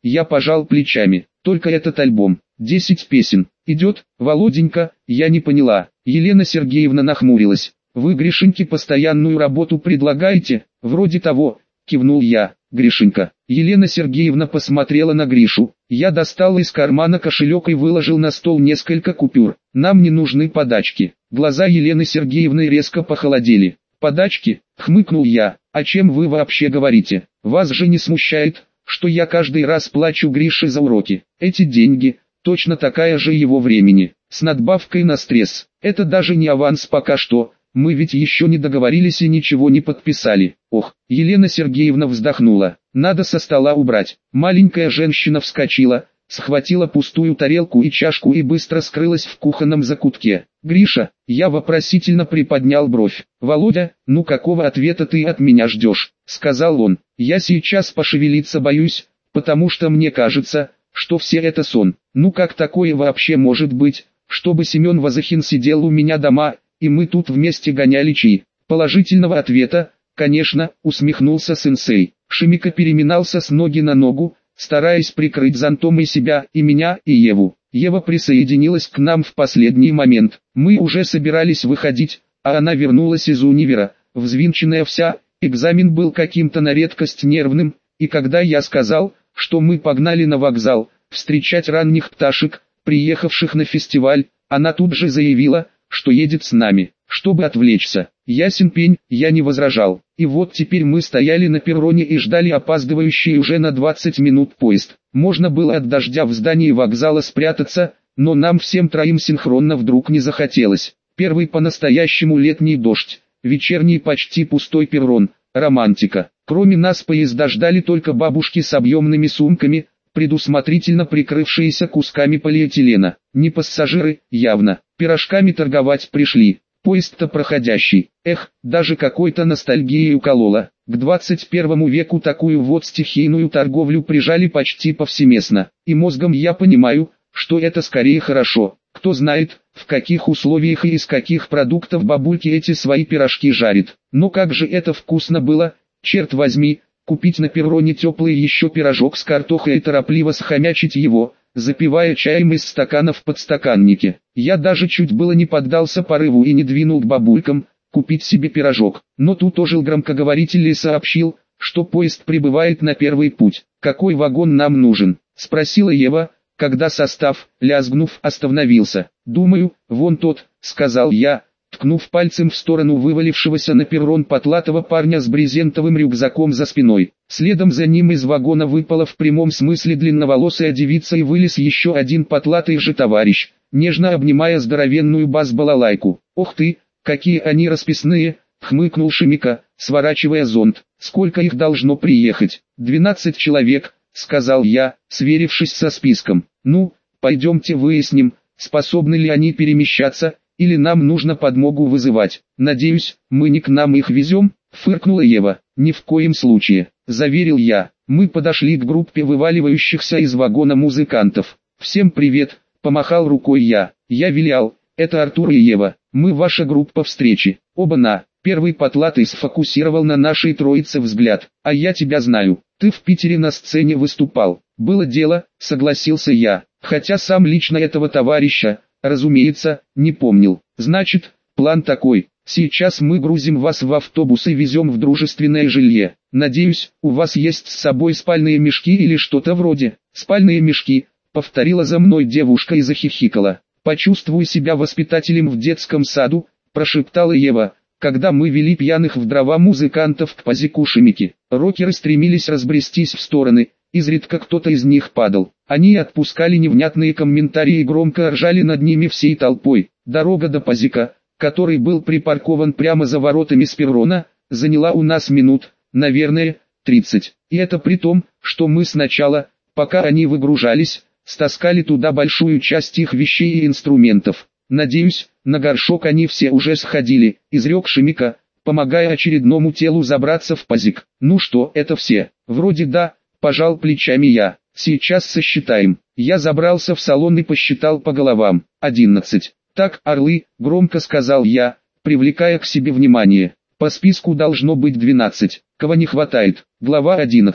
Я пожал плечами. Только этот альбом. 10 песен. Идет, Володенька, я не поняла. Елена Сергеевна нахмурилась. Вы Гришеньке постоянную работу предлагаете? Вроде того, кивнул я. Гришенька. Елена Сергеевна посмотрела на Гришу. Я достал из кармана кошелек и выложил на стол несколько купюр. Нам не нужны подачки. Глаза Елены Сергеевны резко похолодели. Подачки? Хмыкнул я. О чем вы вообще говорите? Вас же не смущает, что я каждый раз плачу Грише за уроки? Эти деньги, точно такая же его времени, с надбавкой на стресс. Это даже не аванс пока что. Мы ведь еще не договорились и ничего не подписали. Ох, Елена Сергеевна вздохнула. Надо со стола убрать. Маленькая женщина вскочила, схватила пустую тарелку и чашку и быстро скрылась в кухонном закутке. Гриша, я вопросительно приподнял бровь. Володя, ну какого ответа ты от меня ждешь? Сказал он. Я сейчас пошевелиться боюсь, потому что мне кажется, что все это сон. Ну как такое вообще может быть, чтобы Семен Вазахин сидел у меня дома, и мы тут вместе гоняли чаи? Положительного ответа, конечно, усмехнулся сенсей. Шимика переминался с ноги на ногу, стараясь прикрыть зонтом и себя, и меня, и Еву. Ева присоединилась к нам в последний момент. Мы уже собирались выходить, а она вернулась из универа, взвинченная вся. Экзамен был каким-то на редкость нервным, и когда я сказал, что мы погнали на вокзал, встречать ранних пташек, приехавших на фестиваль, она тут же заявила, что едет с нами, чтобы отвлечься. Ясен пень, я не возражал. И вот теперь мы стояли на перроне и ждали опаздывающий уже на 20 минут поезд. Можно было от дождя в здании вокзала спрятаться, но нам всем троим синхронно вдруг не захотелось. Первый по-настоящему летний дождь, вечерний почти пустой перрон, романтика. Кроме нас поезда ждали только бабушки с объемными сумками, предусмотрительно прикрывшиеся кусками полиэтилена. Не пассажиры, явно, пирожками торговать пришли. Поезд-то проходящий. Эх, даже какой-то ностальгией уколола. К 21 веку такую вот стихийную торговлю прижали почти повсеместно. И мозгом я понимаю, что это скорее хорошо. Кто знает, в каких условиях и из каких продуктов бабульки эти свои пирожки жарит. Но как же это вкусно было, черт возьми, купить на перроне теплый еще пирожок с картохой и торопливо схомячить его, запивая чаем из стакана в подстаканнике. Я даже чуть было не поддался порыву и не двинул к бабулькам, купить себе пирожок. Но тут ожил громкоговоритель и сообщил, что поезд прибывает на первый путь. «Какой вагон нам нужен?» — спросила Ева, когда состав, лязгнув, остановился. «Думаю, вон тот», — сказал я, ткнув пальцем в сторону вывалившегося на перрон потлатого парня с брезентовым рюкзаком за спиной. Следом за ним из вагона выпала в прямом смысле длинноволосая девица и вылез еще один потлатый же товарищ, нежно обнимая здоровенную бас-балалайку. «Ох ты, какие они расписные!» — хмыкнул Шимика, сворачивая зонт. «Сколько их должно приехать?» 12 человек, — сказал я, сверившись со списком. «Ну, пойдемте выясним, способны ли они перемещаться, или нам нужно подмогу вызывать. Надеюсь, мы не к нам их везем?» — фыркнула Ева. «Ни в коем случае», — заверил я. Мы подошли к группе вываливающихся из вагона музыкантов. «Всем привет», — помахал рукой я. «Я Вилиал, это Артур и Ева, мы ваша группа встречи». Оба-на. Первый потлатый сфокусировал на нашей троице взгляд. «А я тебя знаю, ты в Питере на сцене выступал». «Было дело», — согласился я, хотя сам лично этого товарища, разумеется, не помнил. «Значит, план такой. Сейчас мы грузим вас в автобус и везем в дружественное жилье. Надеюсь, у вас есть с собой спальные мешки или что-то вроде». «Спальные мешки», — повторила за мной девушка и захихикала. «Почувствуй себя воспитателем в детском саду», — прошептала Ева, когда мы вели пьяных в дрова музыкантов к пазику Шимики. Рокеры стремились разбрестись в стороны, изредка кто-то из них падал. Они отпускали невнятные комментарии и громко ржали над ними всей толпой. Дорога до пазика, который был припаркован прямо за воротами с перрона, заняла у нас минут, наверное, 30. И это при том, что мы сначала, пока они выгружались, стаскали туда большую часть их вещей и инструментов. «Надеюсь, на горшок они все уже сходили», — изрек Шимика, помогая очередному телу забраться в пазик. «Ну что, это все?» «Вроде да», — пожал плечами я. «Сейчас сосчитаем». Я забрался в салон и посчитал по головам. 11. «Так, орлы», — громко сказал я, привлекая к себе внимание. «По списку должно быть 12. Кого не хватает?» Глава 11.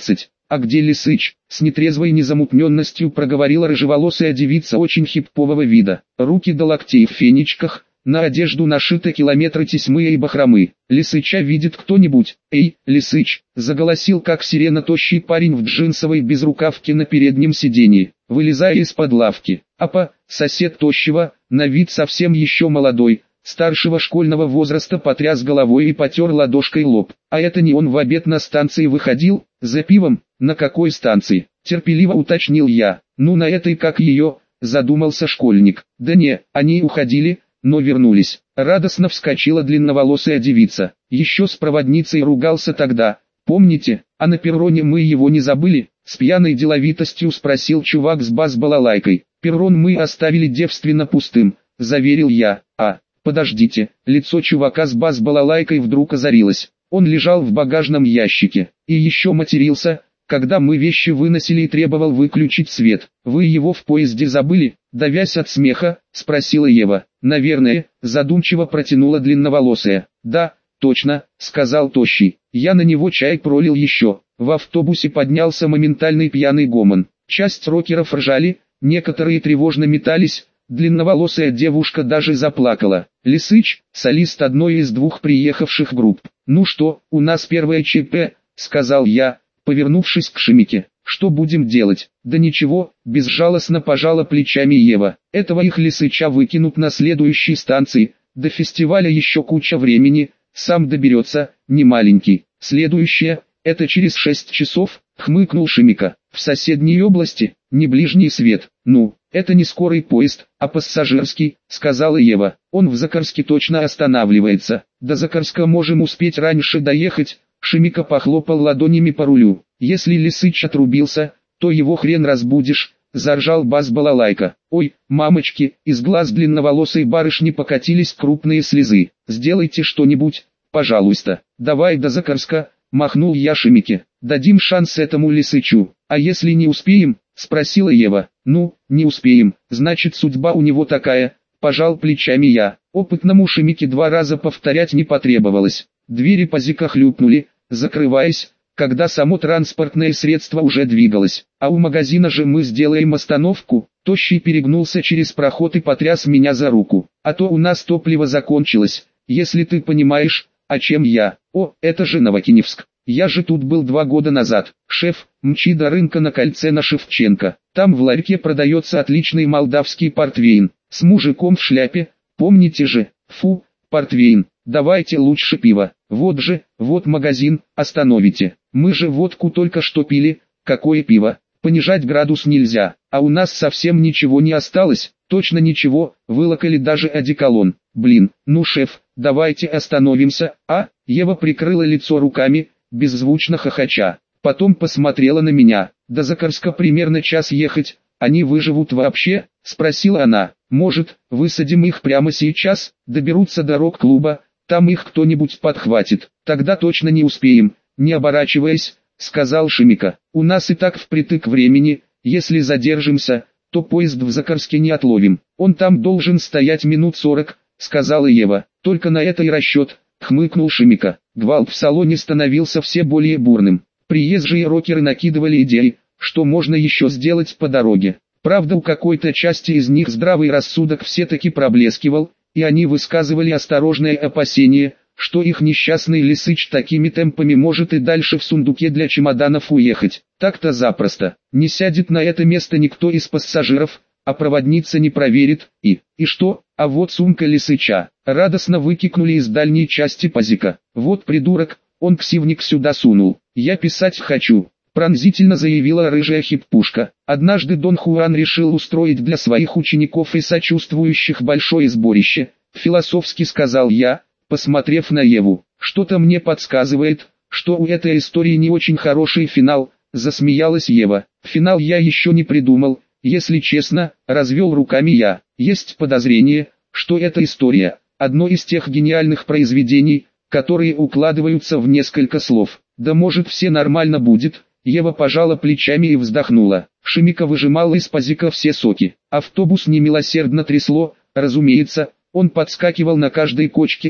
а где Лисыч? С нетрезвой незамутненностью проговорила рыжеволосая девица очень хипового вида. Руки до локтей в фенечках, на одежду нашиты километры тесьмы и бахромы. Лисыча видит кто-нибудь? Эй, Лисыч, заголосил как сирена тощий парень в джинсовой безрукавке на переднем сиденье, вылезая из-под лавки. Апа, сосед тощего, на вид совсем еще молодой, старшего школьного возраста, потряс головой и потер ладошкой лоб. А это не он в обед на станции выходил? За пивом? На какой станции? Терпеливо уточнил я. Ну на этой, как ее, задумался школьник. Да не, они уходили, но вернулись. Радостно вскочила длинноволосая девица. Еще с проводницей ругался тогда, помните? А на перроне мы его не забыли? С пьяной деловитостью спросил чувак с бас-балалайкой. Перрон мы оставили девственно пустым, заверил я. Подождите, лицо чувака с бас-балалайкой вдруг озарилось. Он лежал в багажном ящике, и еще матерился, когда мы вещи выносили, и требовал выключить свет. Вы его в поезде забыли? Давясь от смеха, спросила Ева. Наверное, задумчиво протянула длинноволосая. Да, точно, сказал тощий. Я на него чай пролил еще. В автобусе поднялся моментальный пьяный гомон. Часть рокеров ржали, некоторые тревожно метались. Длинноволосая девушка даже заплакала. Лисыч, солист одной из двух приехавших групп. «Ну что, у нас первое ЧП», — сказал я, повернувшись к Шимике. «Что будем делать?» «Да ничего», — безжалостно пожала плечами Ева. «Этого их Лисыча выкинут на следующей станции. До фестиваля еще куча времени, сам доберется, не маленький. Следующее, это через 6 часов», — хмыкнул Шимика. «В соседней области, не ближний свет. Ну, это не скорый поезд, а пассажирский», — сказала Ева. «Он в Закарске точно останавливается. До Закарска можем успеть раньше доехать». Шимика похлопал ладонями по рулю. «Если Лисыч отрубился, то его хрен разбудишь», — заржал бас-балалайка. «Ой, мамочки», из глаз длинноволосой барышни покатились крупные слезы. «Сделайте что-нибудь, пожалуйста. Давай до Закарска», — махнул я Шимике. «Дадим шанс этому Лисычу. А если не успеем?» — спросила Ева. «Ну, не успеем, значит судьба у него такая», — пожал плечами я. Опытному Шимике 2 раза повторять не потребовалось. Двери пазика хлюпнули, закрываясь, когда само транспортное средство уже двигалось. «А у магазина же мы сделаем остановку». Тощий перегнулся через проход и потряс меня за руку. «А то у нас топливо закончилось, если ты понимаешь, о чем я». «О, это же Новокиневск. Я же тут был 2 года назад. Шеф, мчи до рынка на кольце на Шевченко. Там в ларьке продается отличный молдавский портвейн. С мужиком в шляпе, помните же? Фу, портвейн. Давайте лучше пиво. Вот же, вот магазин, остановите. Мы же водку только что пили, какое пиво? Понижать градус нельзя, а у нас совсем ничего не осталось, точно ничего, вылокали даже одеколон. Блин, ну шеф, давайте остановимся, а?» Ева прикрыла лицо руками, беззвучно хохоча. Потом посмотрела на меня. «До Закарска примерно час ехать, они выживут вообще?» — спросила она. «Может, высадим их прямо сейчас, доберутся до рок-клуба, там их кто-нибудь подхватит. Тогда точно не успеем», — не оборачиваясь, сказал Шимика. «У нас и так впритык времени, если задержимся, то поезд в Закарске не отловим. Он там должен стоять минут 40, сказала Ева. «Только на это и расчет», — хмыкнул Шимика. Гвалт в салоне становился все более бурным. Приезжие рокеры накидывали идеи, что можно еще сделать по дороге. Правда, у какой-то части из них здравый рассудок все-таки проблескивал, и они высказывали осторожное опасение, что их несчастный Лисыч такими темпами может и дальше в сундуке для чемоданов уехать. Так-то запросто. Не сядет на это место никто из пассажиров, а проводница не проверит, и что? А вот сумка Лисыча. Радостно выкикнули из дальней части пазика. «Вот придурок, он ксивник сюда сунул. Я писать хочу», пронзительно заявила рыжая хиппушка. «Однажды Дон Хуан решил устроить для своих учеников и сочувствующих большое сборище», философски сказал я, посмотрев на Еву. «Что-то мне подсказывает, что у этой истории не очень хороший финал», засмеялась Ева. «Финал я еще не придумал, если честно», развел руками я. «Есть подозрение, что эта история – одно из тех гениальных произведений, которые укладываются в несколько слов. Да может все нормально будет». Ева пожала плечами и вздохнула. Шимика выжимала из пазика все соки. Автобус немилосердно трясло, разумеется, он подскакивал на каждой кочке и,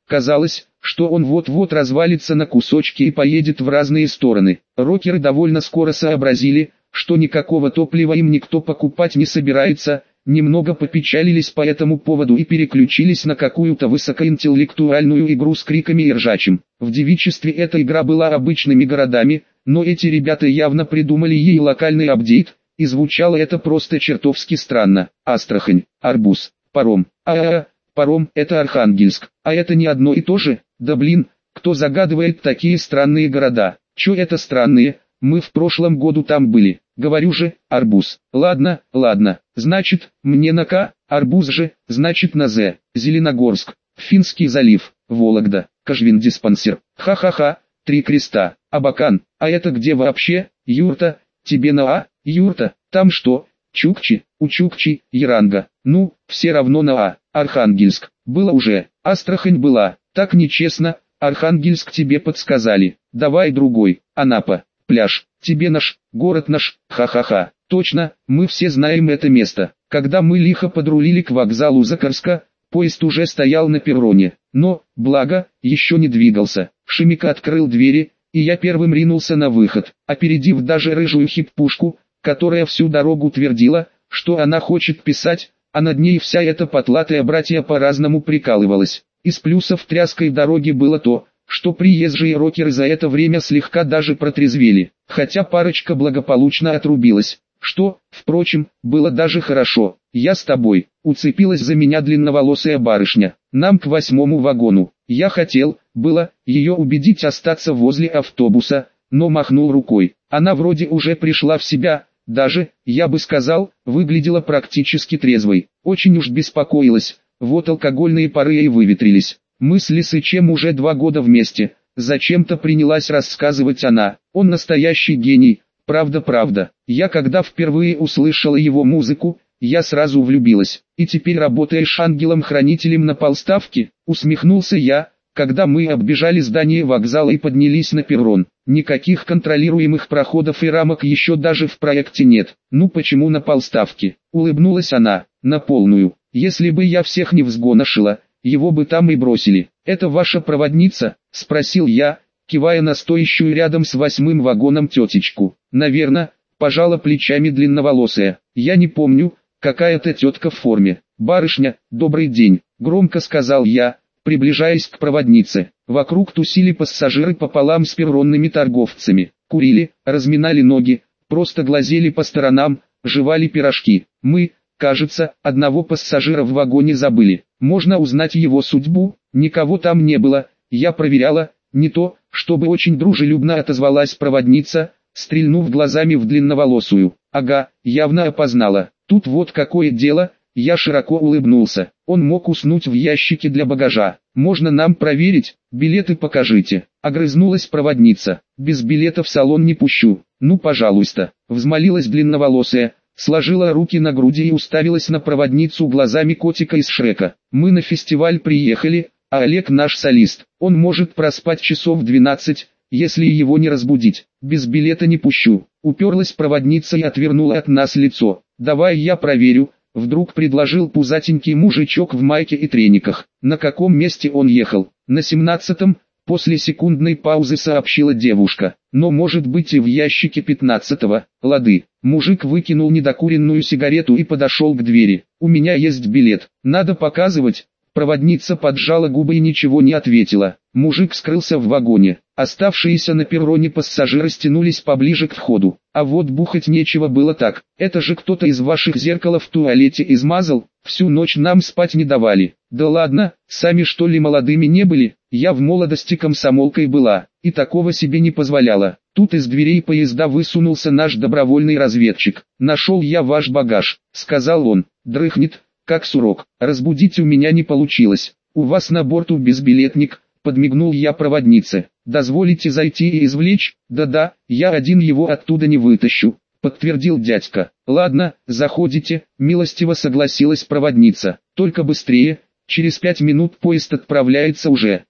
Казалось, что он вот-вот развалится на кусочки и поедет в разные стороны. Рокеры довольно скоро сообразили, что никакого топлива им никто покупать не собирается, немного попечалились по этому поводу и переключились на какую-то высокоинтеллектуальную игру с криками и ржачем. В девичестве эта игра была обычными городами, но эти ребята явно придумали ей локальный апдейт, и звучало это просто чертовски странно. Астрахань, арбуз, паром. Паром — это Архангельск, а это не одно и то же? Да блин, кто загадывает такие странные города? Чё это странные? Мы в прошлом году там были. Говорю же, арбуз. Ладно, значит, мне на К, арбуз же, значит на З. Зеленогорск, Финский залив, Вологда, Кожвин-диспансер. Ха-ха-ха, 3 креста. Абакан, а это где вообще? Юрта, тебе на А? Юрта, там что? Чукчи, у Чукчи, Яранга. Ну, все равно на А. Архангельск, было уже. Астрахань была. Так нечестно, Архангельск тебе подсказали. Давай другой. Анапа, пляж, тебе наш, город наш, ха-ха-ха. Точно, мы все знаем это место. Когда мы лихо подрулили к вокзалу Закарска, поезд уже стоял на перроне. Но, благо, еще не двигался. Шемика открыл двери, и я первым ринулся на выход, опередив даже рыжую хиппушку, которая всю дорогу твердила, что она хочет писать, а над ней вся эта потлатая братья по-разному прикалывалась. Из плюсов тряской дороги было то, что приезжие рокеры за это время слегка даже протрезвели, хотя парочка благополучно отрубилась, что, впрочем, было даже хорошо. «Я с тобой», — уцепилась за меня длинноволосая барышня, — «нам к 8-му вагону». Я хотел, было, ее убедить остаться возле автобуса, но махнул рукой. Она вроде уже пришла в себя, даже, я бы сказал, выглядела практически трезвой. Очень уж беспокоилась, вот алкогольные пары и выветрились. Мы с Лисычем уже 2 года вместе, зачем-то принялась рассказывать она. Он настоящий гений, правда. Я когда впервые услышала его музыку, я сразу влюбилась. И теперь работаешь ангелом-хранителем на полставке, усмехнулся я, когда мы оббежали здание вокзала и поднялись на перрон. Никаких контролируемых проходов и рамок еще даже в проекте нет. Ну почему на полставке? Улыбнулась она, на полную. Если бы я всех не взгоношила, его бы там и бросили. Это ваша проводница? Спросил я, кивая на стоящую рядом с 8-м вагоном тетечку. Наверно, пожала плечами длинноволосая. Я не помню, какая-то тетка в форме. Барышня, добрый день, громко сказал я, приближаясь к проводнице. Вокруг тусили пассажиры пополам с перронными торговцами. Курили, разминали ноги, просто глазели по сторонам, жевали пирожки. Мы, кажется, одного пассажира в вагоне забыли. Можно узнать его судьбу? Никого там не было. Я проверяла, не то, чтобы очень дружелюбно отозвалась проводница, стрельнув глазами в длинноволосую. Ага, явно опознала. Тут вот какое дело. Я широко улыбнулся. Он мог уснуть в ящике для багажа. Можно нам проверить? Билеты покажите. Огрызнулась проводница. Без билета в салон не пущу. Ну пожалуйста. Взмолилась длинноволосая, сложила руки на груди и уставилась на проводницу глазами котика из Шрека. Мы на фестиваль приехали, а Олег наш солист. Он может проспать часов 12, если его не разбудить. Без билета не пущу. Уперлась проводница и отвернула от нас лицо. Давай я проверю. Вдруг предложил пузатенький мужичок в майке и трениках. На каком месте он ехал? На 17-м, после секундной паузы сообщила девушка. Но может быть и в ящике 15-го. Лады. Мужик выкинул недокуренную сигарету и подошел к двери. У меня есть билет. Надо показывать. Проводница поджала губы и ничего не ответила. Мужик скрылся в вагоне. Оставшиеся на перроне пассажиры стянулись поближе к входу. А вот бухать нечего было так. Это же кто-то из ваших зеркало в туалете измазал, всю ночь нам спать не давали. Да ладно, сами что ли молодыми не были? Я в молодости комсомолкой была, и такого себе не позволяла. Тут из дверей поезда высунулся наш добровольный разведчик. «Нашел я ваш багаж», — сказал он. «Дрыхнет, как сурок. Разбудить у меня не получилось. У вас на борту безбилетник», — подмигнул я проводнице. «Дозволите зайти и извлечь?» «Да-да, я один его оттуда не вытащу», — подтвердил дядька. «Ладно, заходите», — милостиво согласилась проводница. «Только быстрее, через 5 минут поезд отправляется уже».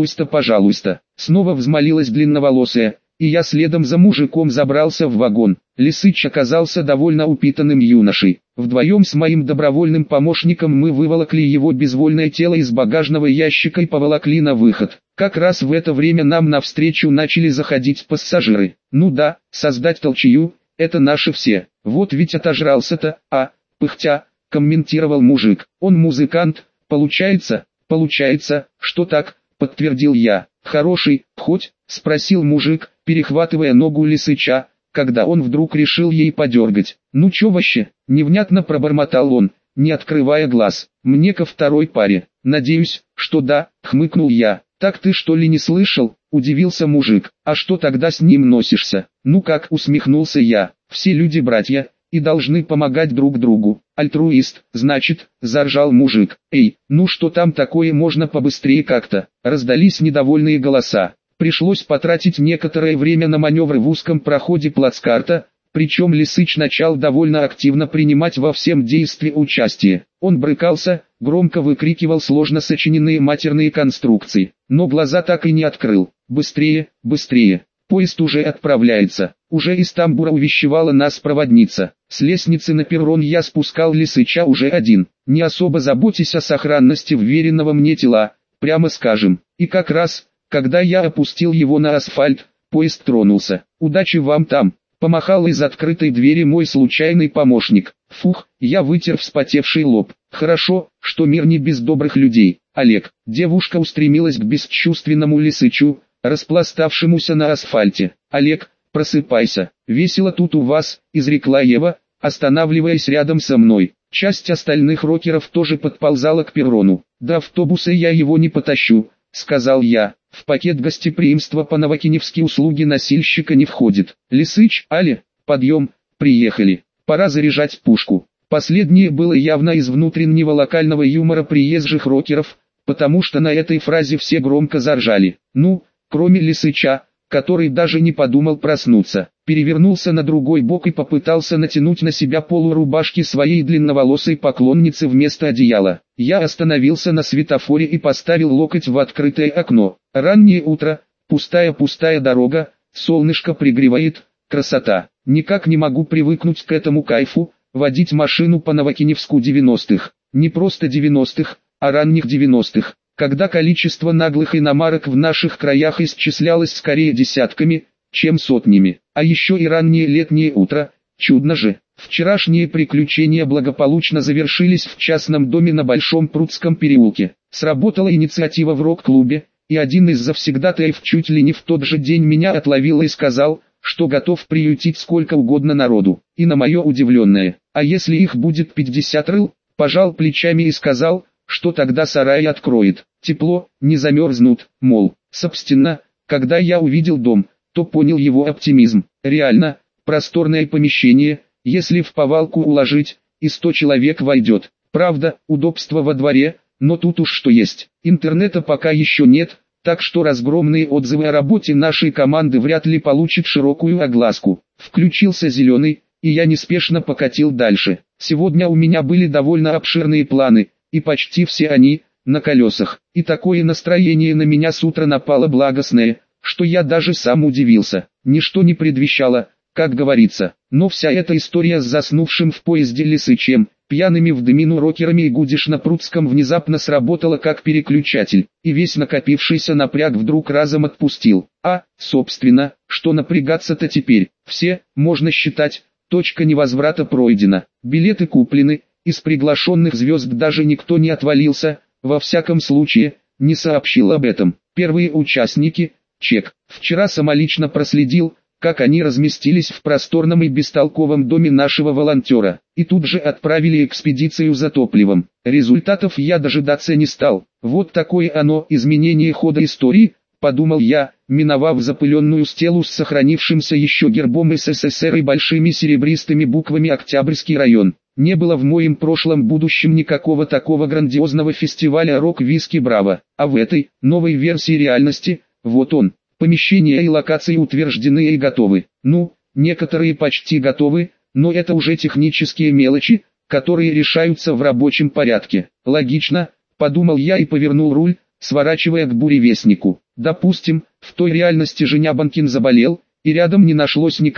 «Пожалуйста». Снова взмолилась длинноволосая, и я следом за мужиком забрался в вагон. Лисыч оказался довольно упитанным юношей. Вдвоем с моим добровольным помощником мы выволокли его безвольное тело из багажного ящика и поволокли на выход. Как раз в это время нам навстречу начали заходить пассажиры. Ну да, создать толчею – это наши все. Вот ведь отожрался-то, пыхтя, комментировал мужик. Он музыкант, получается, что так, подтвердил я. Хороший, хоть, спросил мужик, перехватывая ногу Лисыча, когда он вдруг решил ей подергать. Ну чё вообще, невнятно пробормотал он, не открывая глаз. Мне ко второй паре. Надеюсь, что да, хмыкнул я. Так ты что ли не слышал? Удивился мужик. А что тогда с ним носишься? Ну как, усмехнулся я. Все люди братья и должны помогать друг другу. Альтруист, значит, заржал мужик. Эй, ну что там такое, можно побыстрее как-то? Раздались недовольные голоса. Пришлось потратить некоторое время на маневры в узком проходе плацкарта, причем Лисыч начал довольно активно принимать во всем действии участие. Он брыкался, громко выкрикивал сложно сочиненные матерные конструкции, но глаза так и не открыл. «Быстрее, быстрее! Поезд уже отправляется!» Уже из тамбура увещевала нас проводница. С лестницы на перрон я спускал Лисыча уже один, не особо заботясь о сохранности вверенного мне тела, прямо скажем. И как раз, когда я опустил его на асфальт, поезд тронулся. «Удачи вам там!» Помахал из открытой двери мой случайный помощник. Фух, я вытер вспотевший лоб. Хорошо, что мир не без добрых людей. Олег, девушка устремилась к бесчувственному Лисычу, распластавшемуся на асфальте. Олег, просыпайся, весело тут у вас, изрекла Ева, останавливаясь рядом со мной. Часть остальных рокеров тоже подползала к перрону. До автобуса я его не потащу, сказал я. В пакет гостеприимства по-новокиневски услуги носильщика не входит. Лисыч, Али, подъем, приехали. Пора заряжать пушку. Последнее было явно из внутреннего локального юмора приезжих рокеров, потому что на этой фразе все громко заржали. Ну, кроме Лисыча, который даже не подумал проснуться, перевернулся на другой бок и попытался натянуть на себя полу рубашки своей длинноволосой поклонницы вместо одеяла. Я остановился на светофоре и поставил локоть в открытое окно. Раннее утро, пустая дорога, солнышко пригревает, красота. Никак не могу привыкнуть к этому кайфу, водить машину по Новокиневску 90-х. Не просто 90-х, а ранних 90-х. Когда количество наглых иномарок в наших краях исчислялось скорее десятками, чем сотнями. А еще и раннее летнее утро, чудно же. Вчерашние приключения благополучно завершились в частном доме на Большом Прудском переулке. Сработала инициатива в рок-клубе, и один из завсегдатаев чуть ли не в тот же день меня отловил и сказал, что готов приютить сколько угодно народу. И на мое удивленное, а если их будет 50 рыл, пожал плечами и сказал, что тогда сарай откроет. Тепло, не замерзнут, мол. Собственно, когда я увидел дом, то понял его оптимизм. Реально, просторное помещение, если в повалку уложить, и 100 человек войдет. Правда, удобство во дворе, но тут уж что есть. Интернета пока еще нет, так что разгромные отзывы о работе нашей команды вряд ли получат широкую огласку. Включился зеленый, и я неспешно покатил дальше. Сегодня у меня были довольно обширные планы, и почти все они на колесах. И такое настроение на меня с утра напало благостное, что я даже сам удивился. Ничто не предвещало, как говорится. Но вся эта история с заснувшим в поезде Лисычем, пьяными в дымину рокерами и Гудиш-на-Прудском внезапно сработала как переключатель, и весь накопившийся напряг вдруг разом отпустил. Собственно, что напрягаться-то теперь? Все, можно считать, точка невозврата пройдена. Билеты куплены, из приглашенных звезд даже никто не отвалился, во всяком случае, не сообщил об этом. Первые участники, чек. Вчера самолично проследил, как они разместились в просторном и бестолковом доме нашего волонтера, и тут же отправили экспедицию за топливом. Результатов я дожидаться не стал. Вот такое оно изменение хода истории, подумал я, миновав запыленную стелу с сохранившимся еще гербом СССР и большими серебристыми буквами «Октябрьский район». Не было в моем прошлом будущем никакого такого грандиозного фестиваля рок-виски «Браво», а в этой, новой версии реальности, вот он. Помещения и локации утверждены и готовы. Ну, некоторые почти готовы, но это уже технические мелочи, которые решаются в рабочем порядке. Логично, подумал я и повернул руль, сворачивая к буревестнику. Допустим, в той реальности Женя Банкин заболел, и рядом не нашлось никого,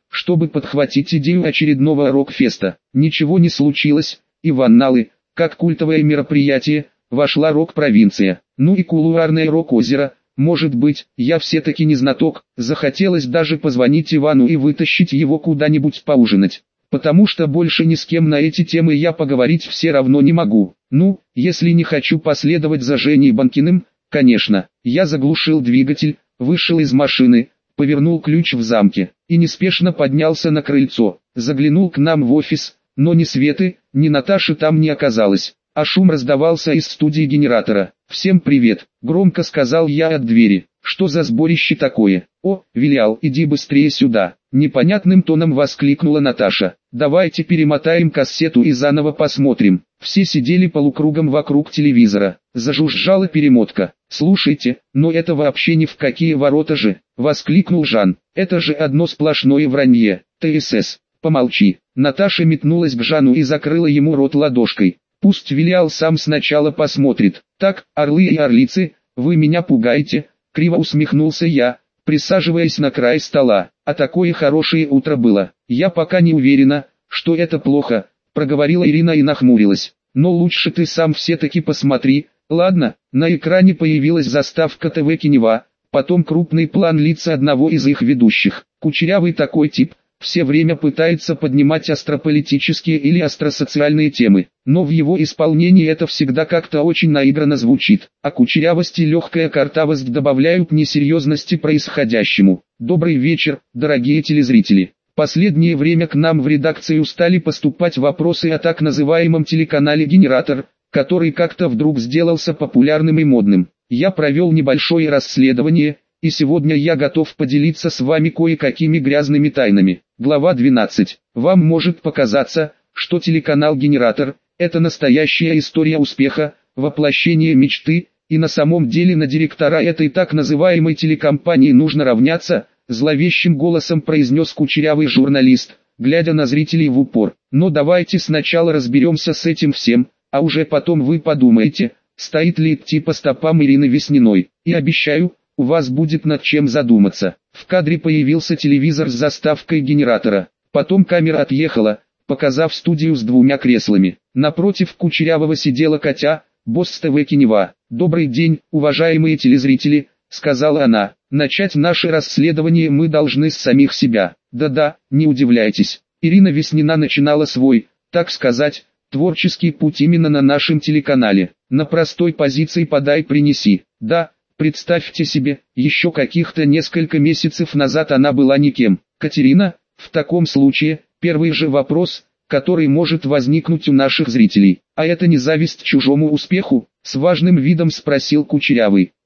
чтобы подхватить идею очередного рок-феста. Ничего не случилось, и в анналы, как культовое мероприятие, вошла рок-провинция. Ну и кулуарное рок-озеро. Может быть, я все-таки не знаток, захотелось даже позвонить Ивану и вытащить его куда-нибудь поужинать. Потому что больше ни с кем на эти темы я поговорить все равно не могу. Ну, если не хочу последовать за Женей Банкиным, конечно. Я заглушил двигатель, вышел из машины, повернул ключ в замке и неспешно поднялся на крыльцо. Заглянул к нам в офис, но ни Светы, ни Наташи там не оказалось, а шум раздавался из студии генератора. «Всем привет», — громко сказал я от двери. «Что за сборище такое?» «О, Вилиал, иди быстрее сюда», — непонятным тоном воскликнула Наташа. «Давайте перемотаем кассету и заново посмотрим». Все сидели полукругом вокруг телевизора. Зажужжала перемотка. «Слушайте, но это вообще ни в какие ворота же», — воскликнул Жан. «Это же одно сплошное вранье. ТСС, помолчи». Наташа метнулась к Жану и закрыла ему рот ладошкой. «Пусть Вилиал сам сначала посмотрит». «Так, орлы и орлицы, вы меня пугаете», — криво усмехнулся я, присаживаясь на край стола. «А такое хорошее утро было. Я пока не уверена, что это плохо», — проговорила Ирина и нахмурилась. «Но лучше ты сам все-таки посмотри». Ладно, на экране появилась заставка ТВ Кинева, потом крупный план лица одного из их ведущих. Кучерявый такой тип, все время пытается поднимать острополитические или остросоциальные темы, но в его исполнении это всегда как-то очень наигранно звучит, а кучерявость и легкая картавость добавляют несерьезности происходящему. Добрый вечер, дорогие телезрители. Последнее время к нам в редакцию стали поступать вопросы о так называемом телеканале «Генератор», который как-то вдруг сделался популярным и модным. Я провел небольшое расследование, и сегодня я готов поделиться с вами кое-какими грязными тайнами. Глава 12. Вам может показаться, что телеканал «Генератор» – это настоящая история успеха, воплощение мечты, и на самом деле на директора этой так называемой телекомпании нужно равняться, зловещим голосом произнес кучерявый журналист, глядя на зрителей в упор. Но давайте сначала разберемся с этим всем, а уже потом вы подумаете, стоит ли идти по стопам Ирины Весниной. И обещаю, у вас будет над чем задуматься. В кадре появился телевизор с заставкой «Генератора». Потом камера отъехала, показав студию с двумя креслами. Напротив Кучерявого сидела Катя, босс ТВ Кинева. «Добрый день, уважаемые телезрители», — сказала она. «Начать наше расследование мы должны с самих себя. Да-да, не удивляйтесь. Ирина Веснина начинала свой, так сказать, творческий путь именно на нашем телеканале. На простой позиции «подай-принеси». Да, представьте себе, еще каких-то несколько месяцев назад она была никем. Катерина, в таком случае, первый же вопрос, который может возникнуть у наших зрителей. А это не зависть чужому успеху? С важным видом спросил Кучерявый.